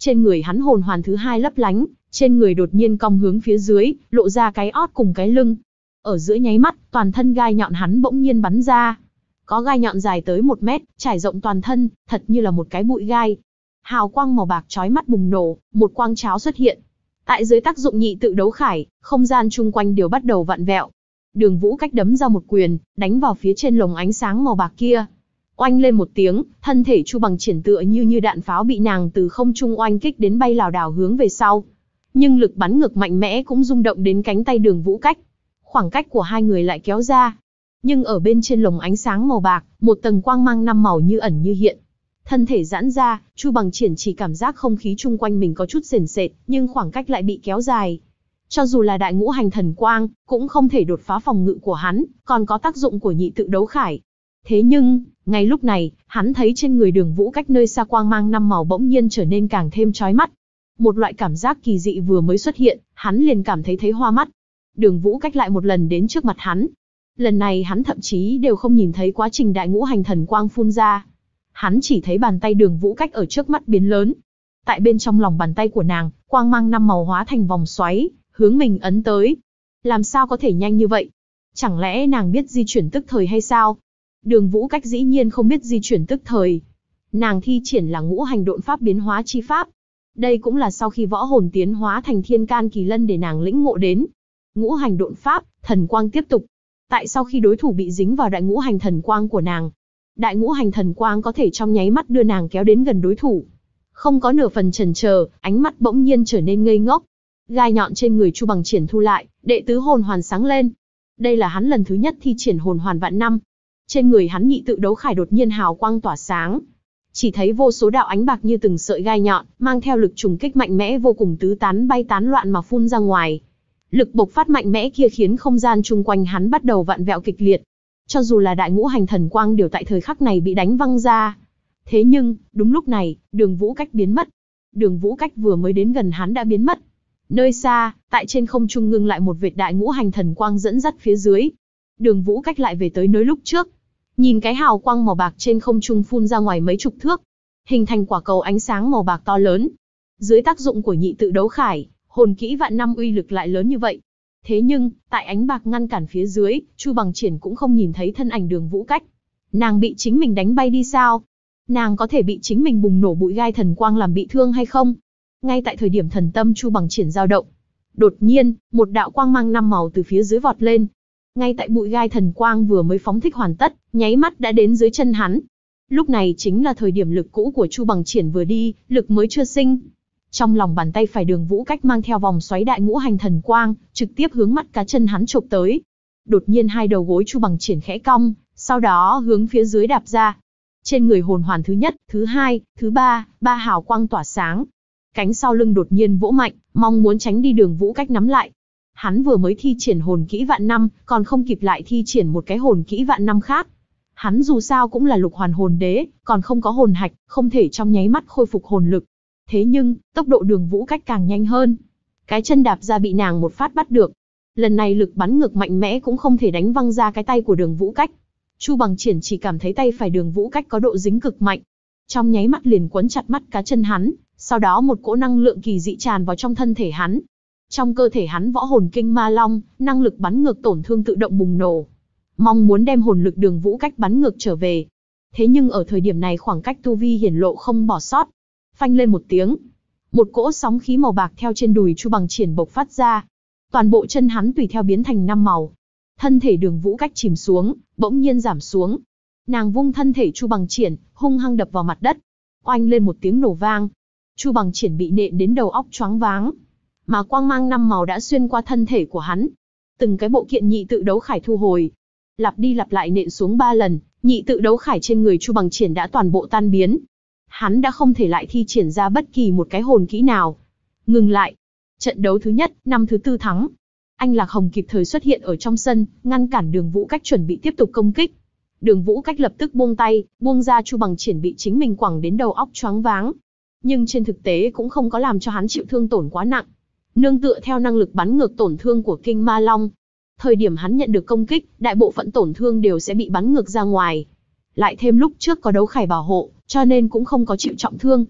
Trên người hắn hồn hoàn thứ hai lấp lánh, trên người đột nhiên cong hướng phía dưới, lộ ra cái ót cùng cái lưng. Ở giữa nháy mắt, toàn thân gai nhọn hắn bỗng nhiên bắn ra. Có gai nhọn dài tới 1 mét, trải rộng toàn thân, thật như là một cái bụi gai. Hào quang màu bạc chói mắt bùng nổ, một quang cháo xuất hiện. Tại dưới tác dụng nhị tự đấu khải, không gian chung quanh đều bắt đầu vặn vẹo. Đường Vũ Cách đấm ra một quyền, đánh vào phía trên lồng ánh sáng màu bạc kia. Oanh lên một tiếng, thân thể Chu Bằng Triển tựa như đạn pháo bị nàng từ không trung oanh kích đến bay lảo đảo hướng về sau. Nhưng lực bắn ngược mạnh mẽ cũng rung động đến cánh tay Đường Vũ Cách. Khoảng cách của hai người lại kéo ra. Nhưng ở bên trên lồng ánh sáng màu bạc, một tầng quang mang 5 màu như ẩn như hiện. Thân thể giãn ra, Chu Bằng Triển chỉ cảm giác không khí chung quanh mình có chút sền sệt, nhưng khoảng cách lại bị kéo dài. Cho dù là đại ngũ hành thần quang, cũng không thể đột phá phòng ngự của hắn, còn có tác dụng của nhị tự đấu khải. Thế nhưng, ngay lúc này, hắn thấy trên người Đường Vũ Cách nơi xa quang mang 5 màu bỗng nhiên trở nên càng thêm chói mắt. Một loại cảm giác kỳ dị vừa mới xuất hiện, hắn liền cảm thấy hoa mắt. Đường Vũ Cách lại một lần đến trước mặt hắn. Lần này hắn thậm chí đều không nhìn thấy quá trình đại ngũ hành thần quang phun ra. Hắn chỉ thấy bàn tay Đường Vũ Cách ở trước mắt biến lớn. Tại bên trong lòng bàn tay của nàng, quang mang 5 màu hóa thành vòng xoáy, hướng mình ấn tới. Làm sao có thể nhanh như vậy? Chẳng lẽ nàng biết di chuyển tức thời hay sao? Đường Vũ Cách dĩ nhiên không biết di chuyển tức thời. Nàng thi triển là ngũ hành độn pháp biến hóa chi pháp. Đây cũng là sau khi võ hồn tiến hóa thành thiên can kỳ lân để nàng lĩnh ngộ đến. Ngũ hành độn pháp, thần quang tiếp tục. Tại sau khi đối thủ bị dính vào đại ngũ hành thần quang của nàng, đại ngũ hành thần quang có thể trong nháy mắt đưa nàng kéo đến gần đối thủ. Không có nửa phần chần chờ, ánh mắt bỗng nhiên trở nên ngây ngốc. Gai nhọn trên người Chu Bằng Triển thu lại, đệ tứ hồn hoàn sáng lên. Đây là hắn lần thứ nhất thi triển hồn hoàn vạn năm. Trên người hắn nhị tự đấu khải đột nhiên hào quang tỏa sáng. Chỉ thấy vô số đạo ánh bạc như từng sợi gai nhọn, mang theo lực trùng kích mạnh mẽ vô cùng tứ tán bay tán loạn mà phun ra ngoài. Lực bộc phát mạnh mẽ kia khiến không gian chung quanh hắn bắt đầu vặn vẹo kịch liệt. Cho dù là đại ngũ hành thần quang đều tại thời khắc này bị đánh văng ra. Thế nhưng, đúng lúc này, Đường Vũ Cách biến mất. Đường Vũ Cách vừa mới đến gần hắn đã biến mất. Nơi xa, tại trên không trung ngưng lại một vệt đại ngũ hành thần quang dẫn dắt phía dưới. Đường Vũ Cách lại về tới nơi lúc trước. Nhìn cái hào quang màu bạc trên không trung phun ra ngoài mấy chục thước, hình thành quả cầu ánh sáng màu bạc to lớn. Dưới tác dụng của nhị tự đấu khải, hồn kỹ vạn năm uy lực lại lớn như vậy. Thế nhưng, tại ánh bạc ngăn cản phía dưới, Chu Bằng Triển cũng không nhìn thấy thân ảnh Đường Vũ Cách. Nàng bị chính mình đánh bay đi sao? Nàng có thể bị chính mình bùng nổ bụi gai thần quang làm bị thương hay không? Ngay tại thời điểm thần tâm Chu Bằng Triển dao động, đột nhiên, một đạo quang mang 5 màu từ phía dưới vọt lên. Ngay tại bụi gai thần quang vừa mới phóng thích hoàn tất, nháy mắt đã đến dưới chân hắn. Lúc này chính là thời điểm lực cũ của Chu Bằng Triển vừa đi, lực mới chưa sinh. Trong lòng bàn tay phải Đường Vũ Cách mang theo vòng xoáy đại ngũ hành thần quang, trực tiếp hướng mắt cá chân hắn chộp tới. Đột nhiên hai đầu gối Chu Bằng Triển khẽ cong, sau đó hướng phía dưới đạp ra. Trên người hồn hoàn thứ nhất, thứ hai, thứ ba, ba hào quang tỏa sáng. Cánh sau lưng đột nhiên vỗ mạnh, mong muốn tránh đi Đường Vũ Cách nắm lại. Hắn vừa mới thi triển hồn kỹ vạn năm, còn không kịp lại thi triển một cái hồn kỹ vạn năm khác. Hắn dù sao cũng là lục hoàn hồn đế, còn không có hồn hạch, không thể trong nháy mắt khôi phục hồn lực. Thế nhưng, tốc độ Đường Vũ Cách càng nhanh hơn. Cái chân đạp ra bị nàng một phát bắt được. Lần này lực bắn ngược mạnh mẽ cũng không thể đánh văng ra cái tay của Đường Vũ Cách. Chu Bằng Triển chỉ cảm thấy tay phải Đường Vũ Cách có độ dính cực mạnh. Trong nháy mắt liền quấn chặt mắt cá chân hắn, sau đó một cỗ năng lượng kỳ dị tràn vào trong thân thể hắn. Trong cơ thể hắn võ hồn kinh ma long, năng lực bắn ngược tổn thương tự động bùng nổ. Mong muốn đem hồn lực Đường Vũ Cách bắn ngược trở về. Thế nhưng ở thời điểm này khoảng cách tu vi hiển lộ không bỏ sót. Phanh lên một tiếng. Một cỗ sóng khí màu bạc theo trên đùi Chu Bằng Triển bộc phát ra. Toàn bộ chân hắn tùy theo biến thành 5 màu. Thân thể Đường Vũ Cách chìm xuống, bỗng nhiên giảm xuống. Nàng vung thân thể Chu Bằng Triển, hung hăng đập vào mặt đất. Oanh lên một tiếng nổ vang. Chu Bằng Triển bị nện đến đầu óc choáng váng. Mà quang mang 5 màu đã xuyên qua thân thể của hắn. Từng cái bộ kiện nhị tự đấu khải thu hồi. Lặp đi lặp lại nện xuống 3 lần, nhị tự đấu khải trên người Chu Bằng Triển đã toàn bộ tan biến. Hắn đã không thể lại thi triển ra bất kỳ một cái hồn kỹ nào. Ngừng lại. Trận đấu thứ nhất, năm thứ tư thắng. Anh Lạc Hồng kịp thời xuất hiện ở trong sân, ngăn cản Đường Vũ Cách chuẩn bị tiếp tục công kích. Đường Vũ Cách lập tức buông tay, buông ra Chu Bằng Triển bị chính mình quẳng đến đầu óc choáng váng. Nhưng trên thực tế cũng không có làm cho hắn chịu thương tổn quá nặng. Nương tựa theo năng lực bắn ngược tổn thương của Kinh Ma Long, thời điểm hắn nhận được công kích, đại bộ phận tổn thương đều sẽ bị bắn ngược ra ngoài. Lại thêm lúc trước có đấu khải bảo hộ, cho nên cũng không có chịu trọng thương.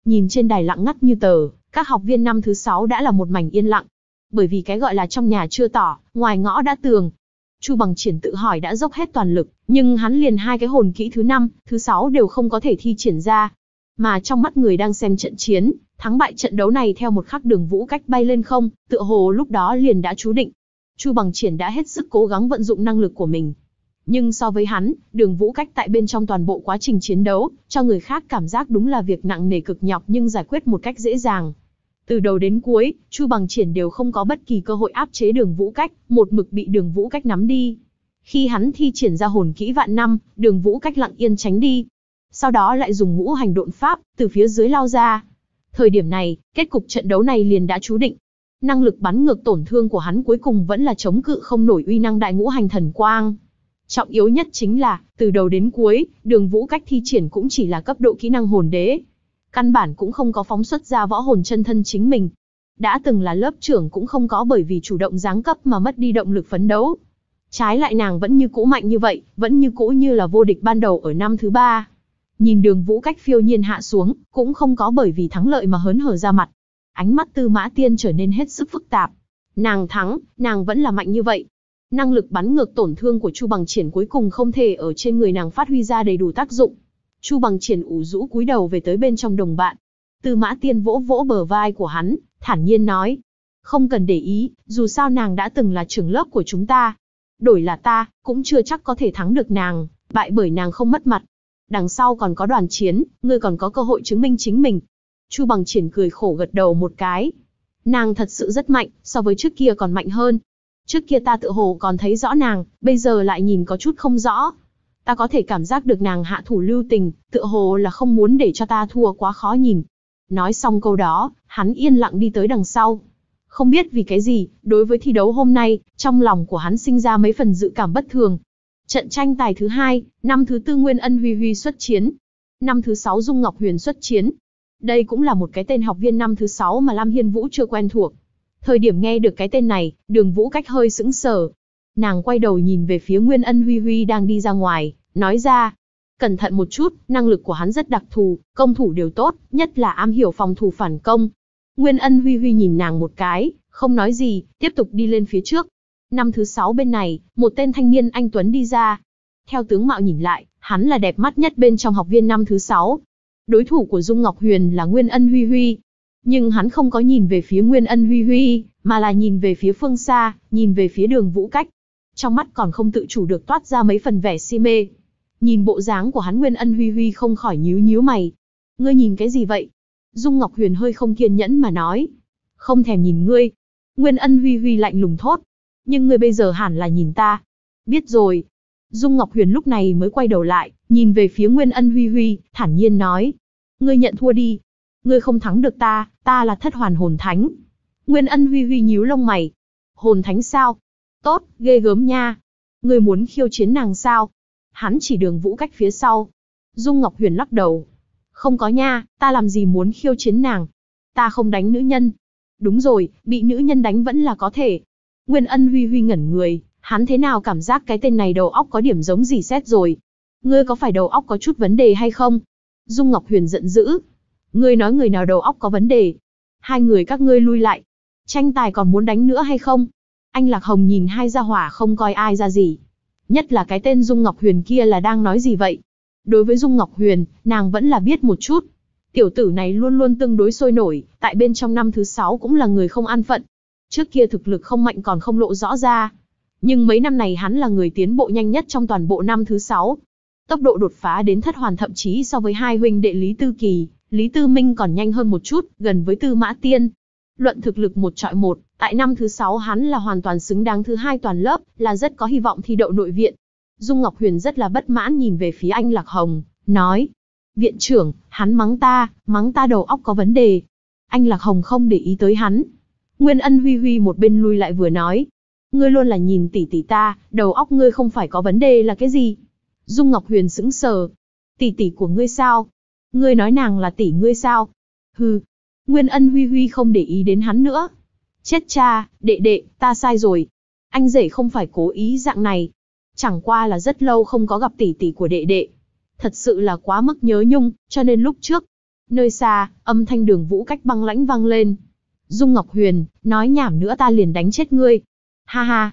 Nhìn trên đài lặng ngắt như tờ, các học viên năm thứ 6 đã là một mảnh yên lặng. Bởi vì cái gọi là trong nhà chưa tỏ, ngoài ngõ đã tường. Chu Bằng Triển tự hỏi đã dốc hết toàn lực, nhưng hắn liền hai cái hồn kỹ thứ 5, thứ 6 đều không có thể thi triển ra. Mà trong mắt người đang xem trận chiến, thắng bại trận đấu này theo một khắc Đường Vũ Cách bay lên không, tựa hồ lúc đó liền đã chú định. Chu Bằng Triển đã hết sức cố gắng vận dụng năng lực của mình. Nhưng so với hắn, Đường Vũ Cách tại bên trong toàn bộ quá trình chiến đấu, cho người khác cảm giác đúng là việc nặng nề cực nhọc nhưng giải quyết một cách dễ dàng. Từ đầu đến cuối, Chu Bằng Triển đều không có bất kỳ cơ hội áp chế Đường Vũ Cách, một mực bị Đường Vũ Cách nắm đi. Khi hắn thi triển ra hồn kỹ vạn năm, Đường Vũ Cách lặng yên tránh đi. Sau đó lại dùng ngũ hành độn pháp, từ phía dưới lao ra. Thời điểm này, kết cục trận đấu này liền đã chú định. Năng lực bắn ngược tổn thương của hắn cuối cùng vẫn là chống cự không nổi uy năng đại ngũ hành thần quang. Trọng yếu nhất chính là, từ đầu đến cuối, Đường Vũ Cách thi triển cũng chỉ là cấp độ kỹ năng hồn đế. Căn bản cũng không có phóng xuất ra võ hồn chân thân chính mình. Đã từng là lớp trưởng cũng không có bởi vì chủ động giáng cấp mà mất đi động lực phấn đấu. Trái lại nàng vẫn như cũ mạnh như vậy, vẫn như cũ như là vô địch ban đầu ở năm thứ 3. Nhìn Đường Vũ Cách phiêu nhiên hạ xuống, cũng không có bởi vì thắng lợi mà hớn hở ra mặt. Ánh mắt Tư Mã Tiên trở nên hết sức phức tạp. Nàng thắng, nàng vẫn là mạnh như vậy. Năng lực bắn ngược tổn thương của Chu Bằng Triển cuối cùng không thể ở trên người nàng phát huy ra đầy đủ tác dụng. Chu Bằng Triển ủ rũ cúi đầu về tới bên trong đồng bạn. Tư Mã Tiên vỗ vỗ bờ vai của hắn, thản nhiên nói. Không cần để ý, dù sao nàng đã từng là trưởng lớp của chúng ta. Đổi là ta, cũng chưa chắc có thể thắng được nàng, bại bởi nàng không mất mặt. Đằng sau còn có đoàn chiến, ngươi còn có cơ hội chứng minh chính mình. Chu Bằng Triển cười khổ gật đầu một cái. Nàng thật sự rất mạnh, so với trước kia còn mạnh hơn. Trước kia ta tựa hồ còn thấy rõ nàng, bây giờ lại nhìn có chút không rõ. Ta có thể cảm giác được nàng hạ thủ lưu tình, tựa hồ là không muốn để cho ta thua quá khó nhìn. Nói xong câu đó, hắn yên lặng đi tới đằng sau. Không biết vì cái gì, đối với thi đấu hôm nay, trong lòng của hắn sinh ra mấy phần dự cảm bất thường. Trận tranh tài thứ 2, năm thứ 4 Nguyên Ân Huy Huy xuất chiến. Năm thứ 6 Dung Ngọc Huyền xuất chiến. Đây cũng là một cái tên học viên năm thứ 6 mà Lam Hiên Vũ chưa quen thuộc. Thời điểm nghe được cái tên này, Đường Vũ Cách hơi sững sờ. Nàng quay đầu nhìn về phía Nguyên Ân Huy Huy đang đi ra ngoài, nói ra. Cẩn thận một chút, năng lực của hắn rất đặc thù, công thủ đều tốt, nhất là am hiểu phòng thủ phản công. Nguyên Ân Huy Huy nhìn nàng một cái, không nói gì, tiếp tục đi lên phía trước. Năm thứ 6 bên này, một tên thanh niên anh tuấn đi ra. Theo tướng mạo nhìn lại, hắn là đẹp mắt nhất bên trong học viên năm thứ 6. Đối thủ của Dung Ngọc Huyền là Nguyên Ân Huy Huy. Nhưng hắn không có nhìn về phía Nguyên Ân Huy Huy, mà là nhìn về phía phương xa, nhìn về phía Đường Vũ Cách. Trong mắt còn không tự chủ được toát ra mấy phần vẻ si mê. Nhìn bộ dáng của hắn, Nguyên Ân Huy Huy không khỏi nhíu nhíu mày. Ngươi nhìn cái gì vậy? Dung Ngọc Huyền hơi không kiên nhẫn mà nói. Không thèm nhìn ngươi. Nguyên Ân Huy Huy lạnh lùng thốt. Nhưng ngươi bây giờ hẳn là nhìn ta. Biết rồi. Dung Ngọc Huyền lúc này mới quay đầu lại, nhìn về phía Nguyên Ân Huy Huy, thản nhiên nói. Ngươi nhận thua đi. Ngươi không thắng được ta, ta là Thất Hoàn Hồn Thánh. Nguyên Ân Huy Huy nhíu lông mày. Hồn Thánh sao? Tốt, ghê gớm nha. Ngươi muốn khiêu chiến nàng sao? Hắn chỉ Đường Vũ Cách phía sau. Dung Ngọc Huyền lắc đầu. Không có nha, ta làm gì muốn khiêu chiến nàng. Ta không đánh nữ nhân. Đúng rồi, bị nữ nhân đánh vẫn là có thể. Nguyên Ân Huy Huy ngẩn người, hắn thế nào cảm giác cái tên này đầu óc có điểm giống gì xét rồi. Ngươi có phải đầu óc có chút vấn đề hay không? Dung Ngọc Huyền giận dữ. Ngươi nói người nào đầu óc có vấn đề? Hai người các ngươi lui lại. Tranh tài còn muốn đánh nữa hay không? Anh Lạc Hồng nhìn hai gia hỏa không coi ai ra gì. Nhất là cái tên Dung Ngọc Huyền kia là đang nói gì vậy? Đối với Dung Ngọc Huyền, nàng vẫn là biết một chút. Tiểu tử này luôn luôn tương đối sôi nổi, tại bên trong năm thứ 6 cũng là người không an phận. Trước kia thực lực không mạnh còn không lộ rõ ra. Nhưng mấy năm này hắn là người tiến bộ nhanh nhất trong toàn bộ năm thứ 6. Tốc độ đột phá đến thất hoàn thậm chí so với hai huynh đệ Lý Tư Kỳ, Lý Tư Minh còn nhanh hơn một chút, gần với Tư Mã Tiên. Luận thực lực một chọi một, tại năm thứ 6 hắn là hoàn toàn xứng đáng thứ 2 toàn lớp, là rất có hy vọng thi đậu nội viện. Dung Ngọc Huyền rất là bất mãn nhìn về phía anh Lạc Hồng, nói. Viện trưởng, hắn mắng ta đầu óc có vấn đề. Anh Lạc Hồng không để ý tới hắn. Nguyên Ân Huy Huy một bên lui lại vừa nói. Ngươi luôn là nhìn tỷ tỷ ta, đầu óc ngươi không phải có vấn đề là cái gì? Dung Ngọc Huyền sững sờ. Tỷ tỷ của ngươi sao? Ngươi nói nàng là tỷ ngươi sao? Hừ. Nguyên Ân Huy Huy không để ý đến hắn nữa. Chết cha, đệ đệ, ta sai rồi. Anh rể không phải cố ý dạng này. Chẳng qua là rất lâu không có gặp tỷ tỷ của đệ đệ. Thật sự là quá mức nhớ nhung, cho nên lúc trước, Nơi xa, âm thanh Đường Vũ Cách băng lãnh vang lên. Dung Ngọc Huyền, nói nhảm nữa ta liền đánh chết ngươi. Ha ha,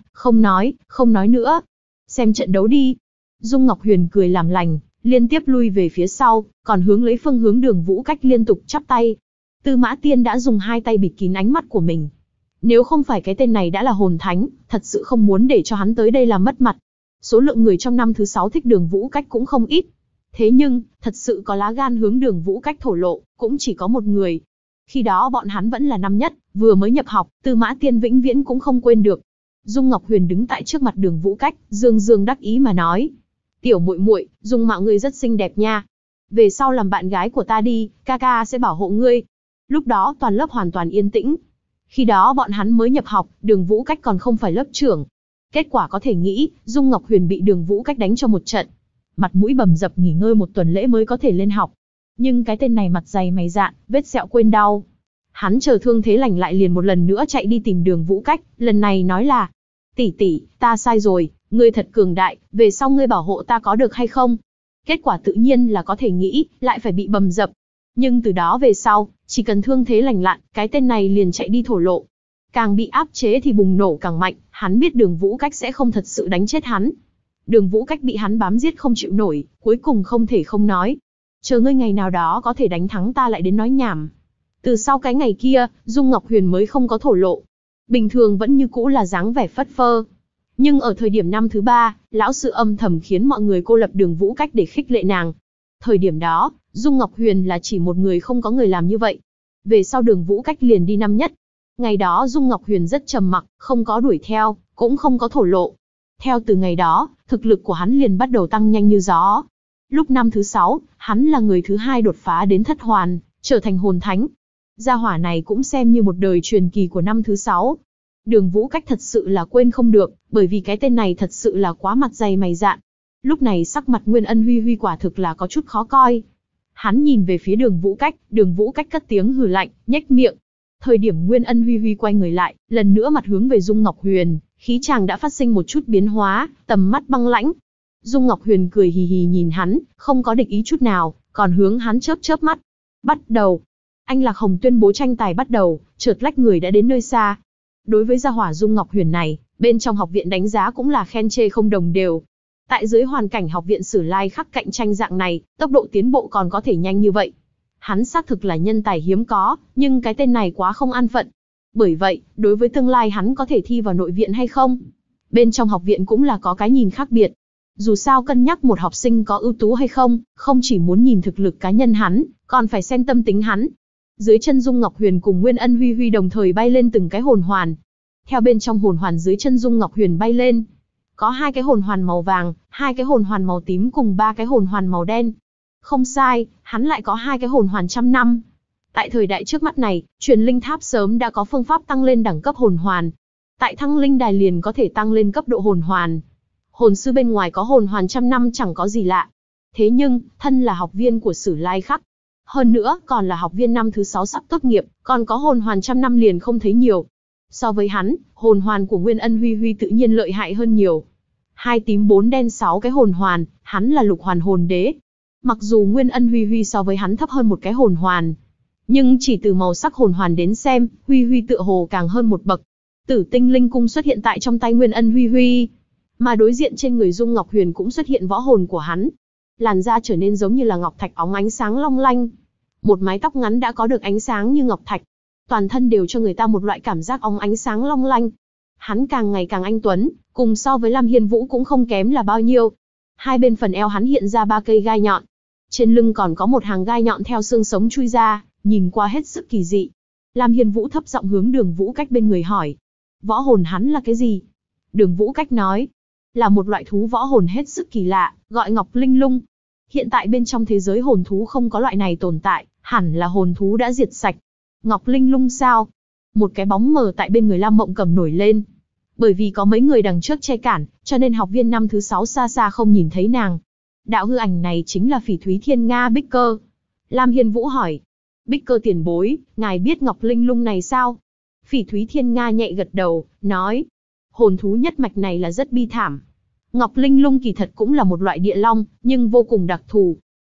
không nói nữa. Xem trận đấu đi. Dung Ngọc Huyền cười làm lành, liên tiếp lui về phía sau, còn hướng lấy phương hướng Đường Vũ Cách liên tục chắp tay. Tư Mã Tiên đã dùng hai tay bịt kín ánh mắt của mình. Nếu không phải cái tên này đã là hồn thánh, thật sự không muốn để cho hắn tới đây làm mất mặt. Số lượng người trong năm thứ 6 thích Đường Vũ Cách cũng không ít. Thế nhưng, thật sự có lá gan hướng Đường Vũ Cách thổ lộ, cũng chỉ có một người. Khi đó bọn hắn vẫn là năm nhất, vừa mới nhập học, Tư Mã Tiên vĩnh viễn cũng không quên được. Dung Ngọc Huyền đứng tại trước mặt Đường Vũ Cách, dương dương đắc ý mà nói: "Tiểu muội muội, dung mạo ngươi rất xinh đẹp nha. Về sau làm bạn gái của ta đi, ca ca sẽ bảo hộ ngươi." Lúc đó toàn lớp hoàn toàn yên tĩnh. Khi đó bọn hắn mới nhập học, Đường Vũ Cách còn không phải lớp trưởng. Kết quả có thể nghĩ, Dung Ngọc Huyền bị Đường Vũ Cách đánh cho một trận. Mặt mũi bầm dập nghỉ ngơi một tuần lễ mới có thể lên học. Nhưng cái tên này mặt dày mày dạn, vết sẹo quên đau. Hắn chờ thương thế lành lại liền một lần nữa chạy đi tìm Đường Vũ Cách, lần này nói là: "Tỷ tỷ, ta sai rồi, ngươi thật cường đại, về sau ngươi bảo hộ ta có được hay không?" Kết quả tự nhiên là có thể nghĩ, lại phải bị bầm dập. Nhưng từ đó về sau, chỉ cần thương thế lành lặn, cái tên này liền chạy đi thổ lộ. Càng bị áp chế thì bùng nổ càng mạnh, hắn biết Đường Vũ Cách sẽ không thật sự đánh chết hắn. Đường Vũ Cách bị hắn bám giết không chịu nổi, cuối cùng không thể không nói: "Chờ ngươi ngày nào đó có thể đánh thắng ta lại đến nói nhảm." Từ sau cái ngày kia, Dung Ngọc Huyền mới không có thổ lộ. Bình thường vẫn như cũ là dáng vẻ phất phơ. Nhưng ở thời điểm năm thứ 3, lão sư âm thầm khiến mọi người cô lập Đường Vũ Cách để khích lệ nàng. Thời điểm đó, Dung Ngọc Huyền là chỉ một người, không có người làm như vậy. Về sau Đường Vũ Cách liền đi năm nhất. Ngày đó Dung Ngọc Huyền rất trầm mặc, không có đuổi theo, cũng không có thổ lộ. Theo từ ngày đó, thực lực của hắn liền bắt đầu tăng nhanh như gió. Lúc năm thứ 6, hắn là người thứ 2 đột phá đến thất hoàn, trở thành hồn thánh. Gia hỏa này cũng xem như một đời truyền kỳ của năm thứ 6. Đường Vũ Cách thật sự là quên không được, bởi vì cái tên này thật sự là quá mặt dày mày dạn. Lúc này sắc mặt Nguyên Ân Huy Huy quả thực là có chút khó coi. Hắn nhìn về phía Đường Vũ Cách cất tiếng hừ lạnh, nhếch miệng. Thời điểm Nguyên Ân Huy Huy quay người lại, lần nữa mặt hướng về Dung Ngọc Huyền, khí chàng đã phát sinh một chút biến hóa, tầm mắt băng lãnh. Dung Ngọc Huyền cười hì hì nhìn hắn, không có địch ý chút nào, còn hướng hắn chớp chớp mắt. Bắt đầu. Anh Lạc Hồng tuyên bố tranh tài bắt đầu, chợt lách người đã đến nơi xa. Đối với gia hỏa Dung Ngọc Huyền này, bên trong học viện đánh giá cũng là khen chê không đồng đều. Tại dưới hoàn cảnh học viện Sử Lai Khắc cạnh tranh dạng này, tốc độ tiến bộ còn có thể nhanh như vậy. Hắn xác thực là nhân tài hiếm có, nhưng cái tên này quá không an phận. Bởi vậy, đối với tương lai hắn có thể thi vào nội viện hay không, bên trong học viện cũng là có cái nhìn khác biệt. Dù sao cân nhắc một học sinh có ưu tú hay không, không chỉ muốn nhìn thực lực cá nhân hắn, còn phải xem tâm tính hắn. Dưới chân Dung Ngọc Huyền cùng Nguyên Ân Huy Huy đồng thời bay lên từng cái hồn hoàn. Theo bên trong hồn hoàn dưới chân Dung Ngọc Huyền bay lên, có 2 cái hồn hoàn màu vàng, 2 cái hồn hoàn màu tím cùng 3 cái hồn hoàn màu đen. Không sai, hắn lại có 2 cái hồn hoàn trăm năm. Tại thời đại trước mắt này, truyền linh tháp sớm đã có phương pháp tăng lên đẳng cấp hồn hoàn. Tại thăng linh đài liền có thể tăng lên cấp độ hồn hoàn. Hồn sư bên ngoài có hồn hoàn trăm năm chẳng có gì lạ. Thế nhưng, thân là học viên của Sử Lai Khắc, hơn nữa còn là học viên năm thứ 6 sắp tốt nghiệp, còn có hồn hoàn trăm năm liền không thấy nhiều. So với hắn, hồn hoàn của Nguyên Ân Huy Huy tự nhiên lợi hại hơn nhiều. 2 tím 4 đen 6 cái hồn hoàn, hắn là lục hoàn hồn đế. Mặc dù Nguyên Ân Huy Huy so với hắn thấp hơn một cái hồn hoàn, nhưng chỉ từ màu sắc hồn hoàn đến xem, Huy Huy tựa hồ càng hơn một bậc. Tử tinh linh cung xuất hiện tại trong tay Nguyên Ân Huy Huy, mà đối diện trên người Dung Ngọc Huyền cũng xuất hiện võ hồn của hắn. Làn da trở nên giống như là ngọc thạch óng ánh sáng long lanh. Một mái tóc ngắn đã có được ánh sáng như ngọc thạch. Toàn thân đều cho người ta một loại cảm giác óng ánh sáng long lanh. Hắn càng ngày càng anh tuấn, cùng so với Lam Hiên Vũ cũng không kém là bao nhiêu. Hai bên phần eo hắn hiện ra 3 cây gai nhọn. Trên lưng còn có một hàng gai nhọn theo xương sống chui ra, nhìn qua hết sức kỳ dị. Lam Hiên Vũ thấp giọng hướng Đường Vũ Cách bên người hỏi: "Võ hồn hắn là cái gì?" Đường Vũ Cách nói: "Là một loại thú võ hồn hết sức kỳ lạ, gọi Ngọc Linh Lung. Hiện tại bên trong thế giới hồn thú không có loại này tồn tại, hẳn là hồn thú đã diệt sạch." Ngọc Linh Lung sao? Một cái bóng mờ tại bên người Lam Mộng Cầm nổi lên. Bởi vì có mấy người đằng trước che cản, cho nên học viên năm thứ 6 xa xa không nhìn thấy nàng. Đạo hư ảnh này chính là Phỉ Thúy Thiên Nga Bích Cơ. Lam Hiên Vũ hỏi: "Bích Cơ tiền bối, ngài biết Ngọc Linh Lung này sao?" Phỉ Thúy Thiên Nga nhẹ gật đầu, nói: "Hồn thú nhất mạch này là rất bi thảm. Ngọc Linh Lung kỳ thật cũng là một loại địa long, nhưng vô cùng đặc thù.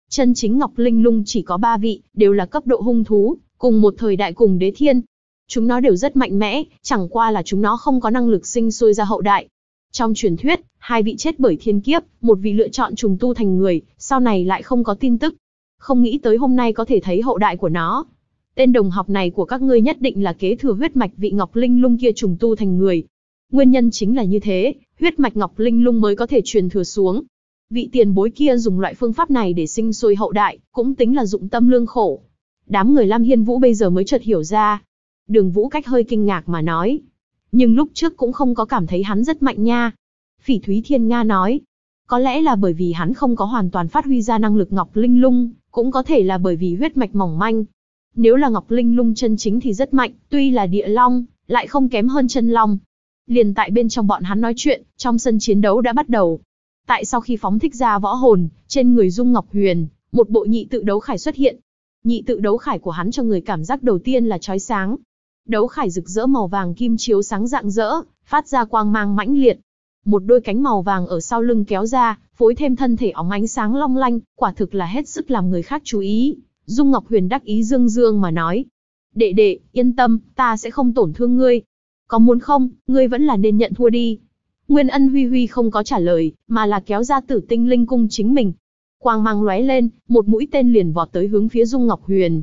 Chân chính Ngọc Linh Lung chỉ có 3 vị, đều là cấp độ hung thú, cùng một thời đại cùng đế thiên. Chúng nó đều rất mạnh mẽ, chẳng qua là chúng nó không có năng lực sinh sôi ra hậu đại. Trong truyền thuyết, 2 vị chết bởi thiên kiếp, một vị lựa chọn trùng tu thành người, sau này lại không có tin tức. Không nghĩ tới hôm nay có thể thấy hậu đại của nó. Tên đồng học này của các ngươi nhất định là kế thừa huyết mạch vị Ngọc Linh Lung kia trùng tu thành người. Nguyên nhân chính là như thế, huyết mạch Ngọc Linh Lung mới có thể truyền thừa xuống. Vị tiền bối kia dùng loại phương pháp này để sinh sôi hậu đại, cũng tính là dụng tâm lương khổ. Đám người Lam Hiên Vũ bây giờ mới chợt hiểu ra. Đường Vũ Cách hơi kinh ngạc mà nói. Nhưng lúc trước cũng không có cảm thấy hắn rất mạnh nha. Phỉ Thúy Thiên Nga nói. Có lẽ là bởi vì hắn không có hoàn toàn phát huy ra năng lực Ngọc Linh Lung, cũng có thể là bởi vì huyết mạch mỏng manh. Nếu là Ngọc Linh Lung chân chính thì rất mạnh, tuy là địa long, lại không kém hơn chân long. Liền tại bên trong bọn hắn nói chuyện, trong sân chiến đấu đã bắt đầu. Tại sau khi phóng thích ra võ hồn, trên người Dung Ngọc Huyền, một bộ nhị tự đấu khải xuất hiện. Nhị tự đấu khải của hắn cho người cảm giác đầu tiên là chói sáng. Đấu khải rực rỡ màu vàng kim chiếu sáng rạng rỡ, phát ra quang mang mãnh liệt. Một đôi cánh màu vàng ở sau lưng kéo ra, phối thêm thân thể óng ánh sáng long lanh, quả thực là hết sức làm người khác chú ý. Dung Ngọc Huyền đắc ý dương dương mà nói. Đệ đệ, yên tâm, ta sẽ không tổn thương ngươi. Có muốn không, ngươi vẫn là nên nhận thua đi. Nguyên Ân Huy Huy không có trả lời, mà là kéo ra Tử Tinh Linh cung chính mình. Quang mang lóe lên, một mũi tên liền vọt tới hướng phía Dung Ngọc Huyền.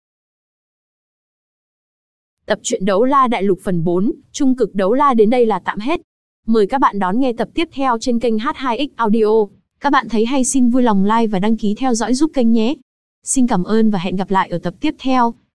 Tập truyện Đấu La Đại Lục phần 4, Trung cực Đấu La đến đây là tạm hết. Mời các bạn đón nghe tập tiếp theo trên kênh H2X Audio. Các bạn thấy hay xin vui lòng like và đăng ký theo dõi giúp kênh nhé. Xin cảm ơn và hẹn gặp lại ở tập tiếp theo.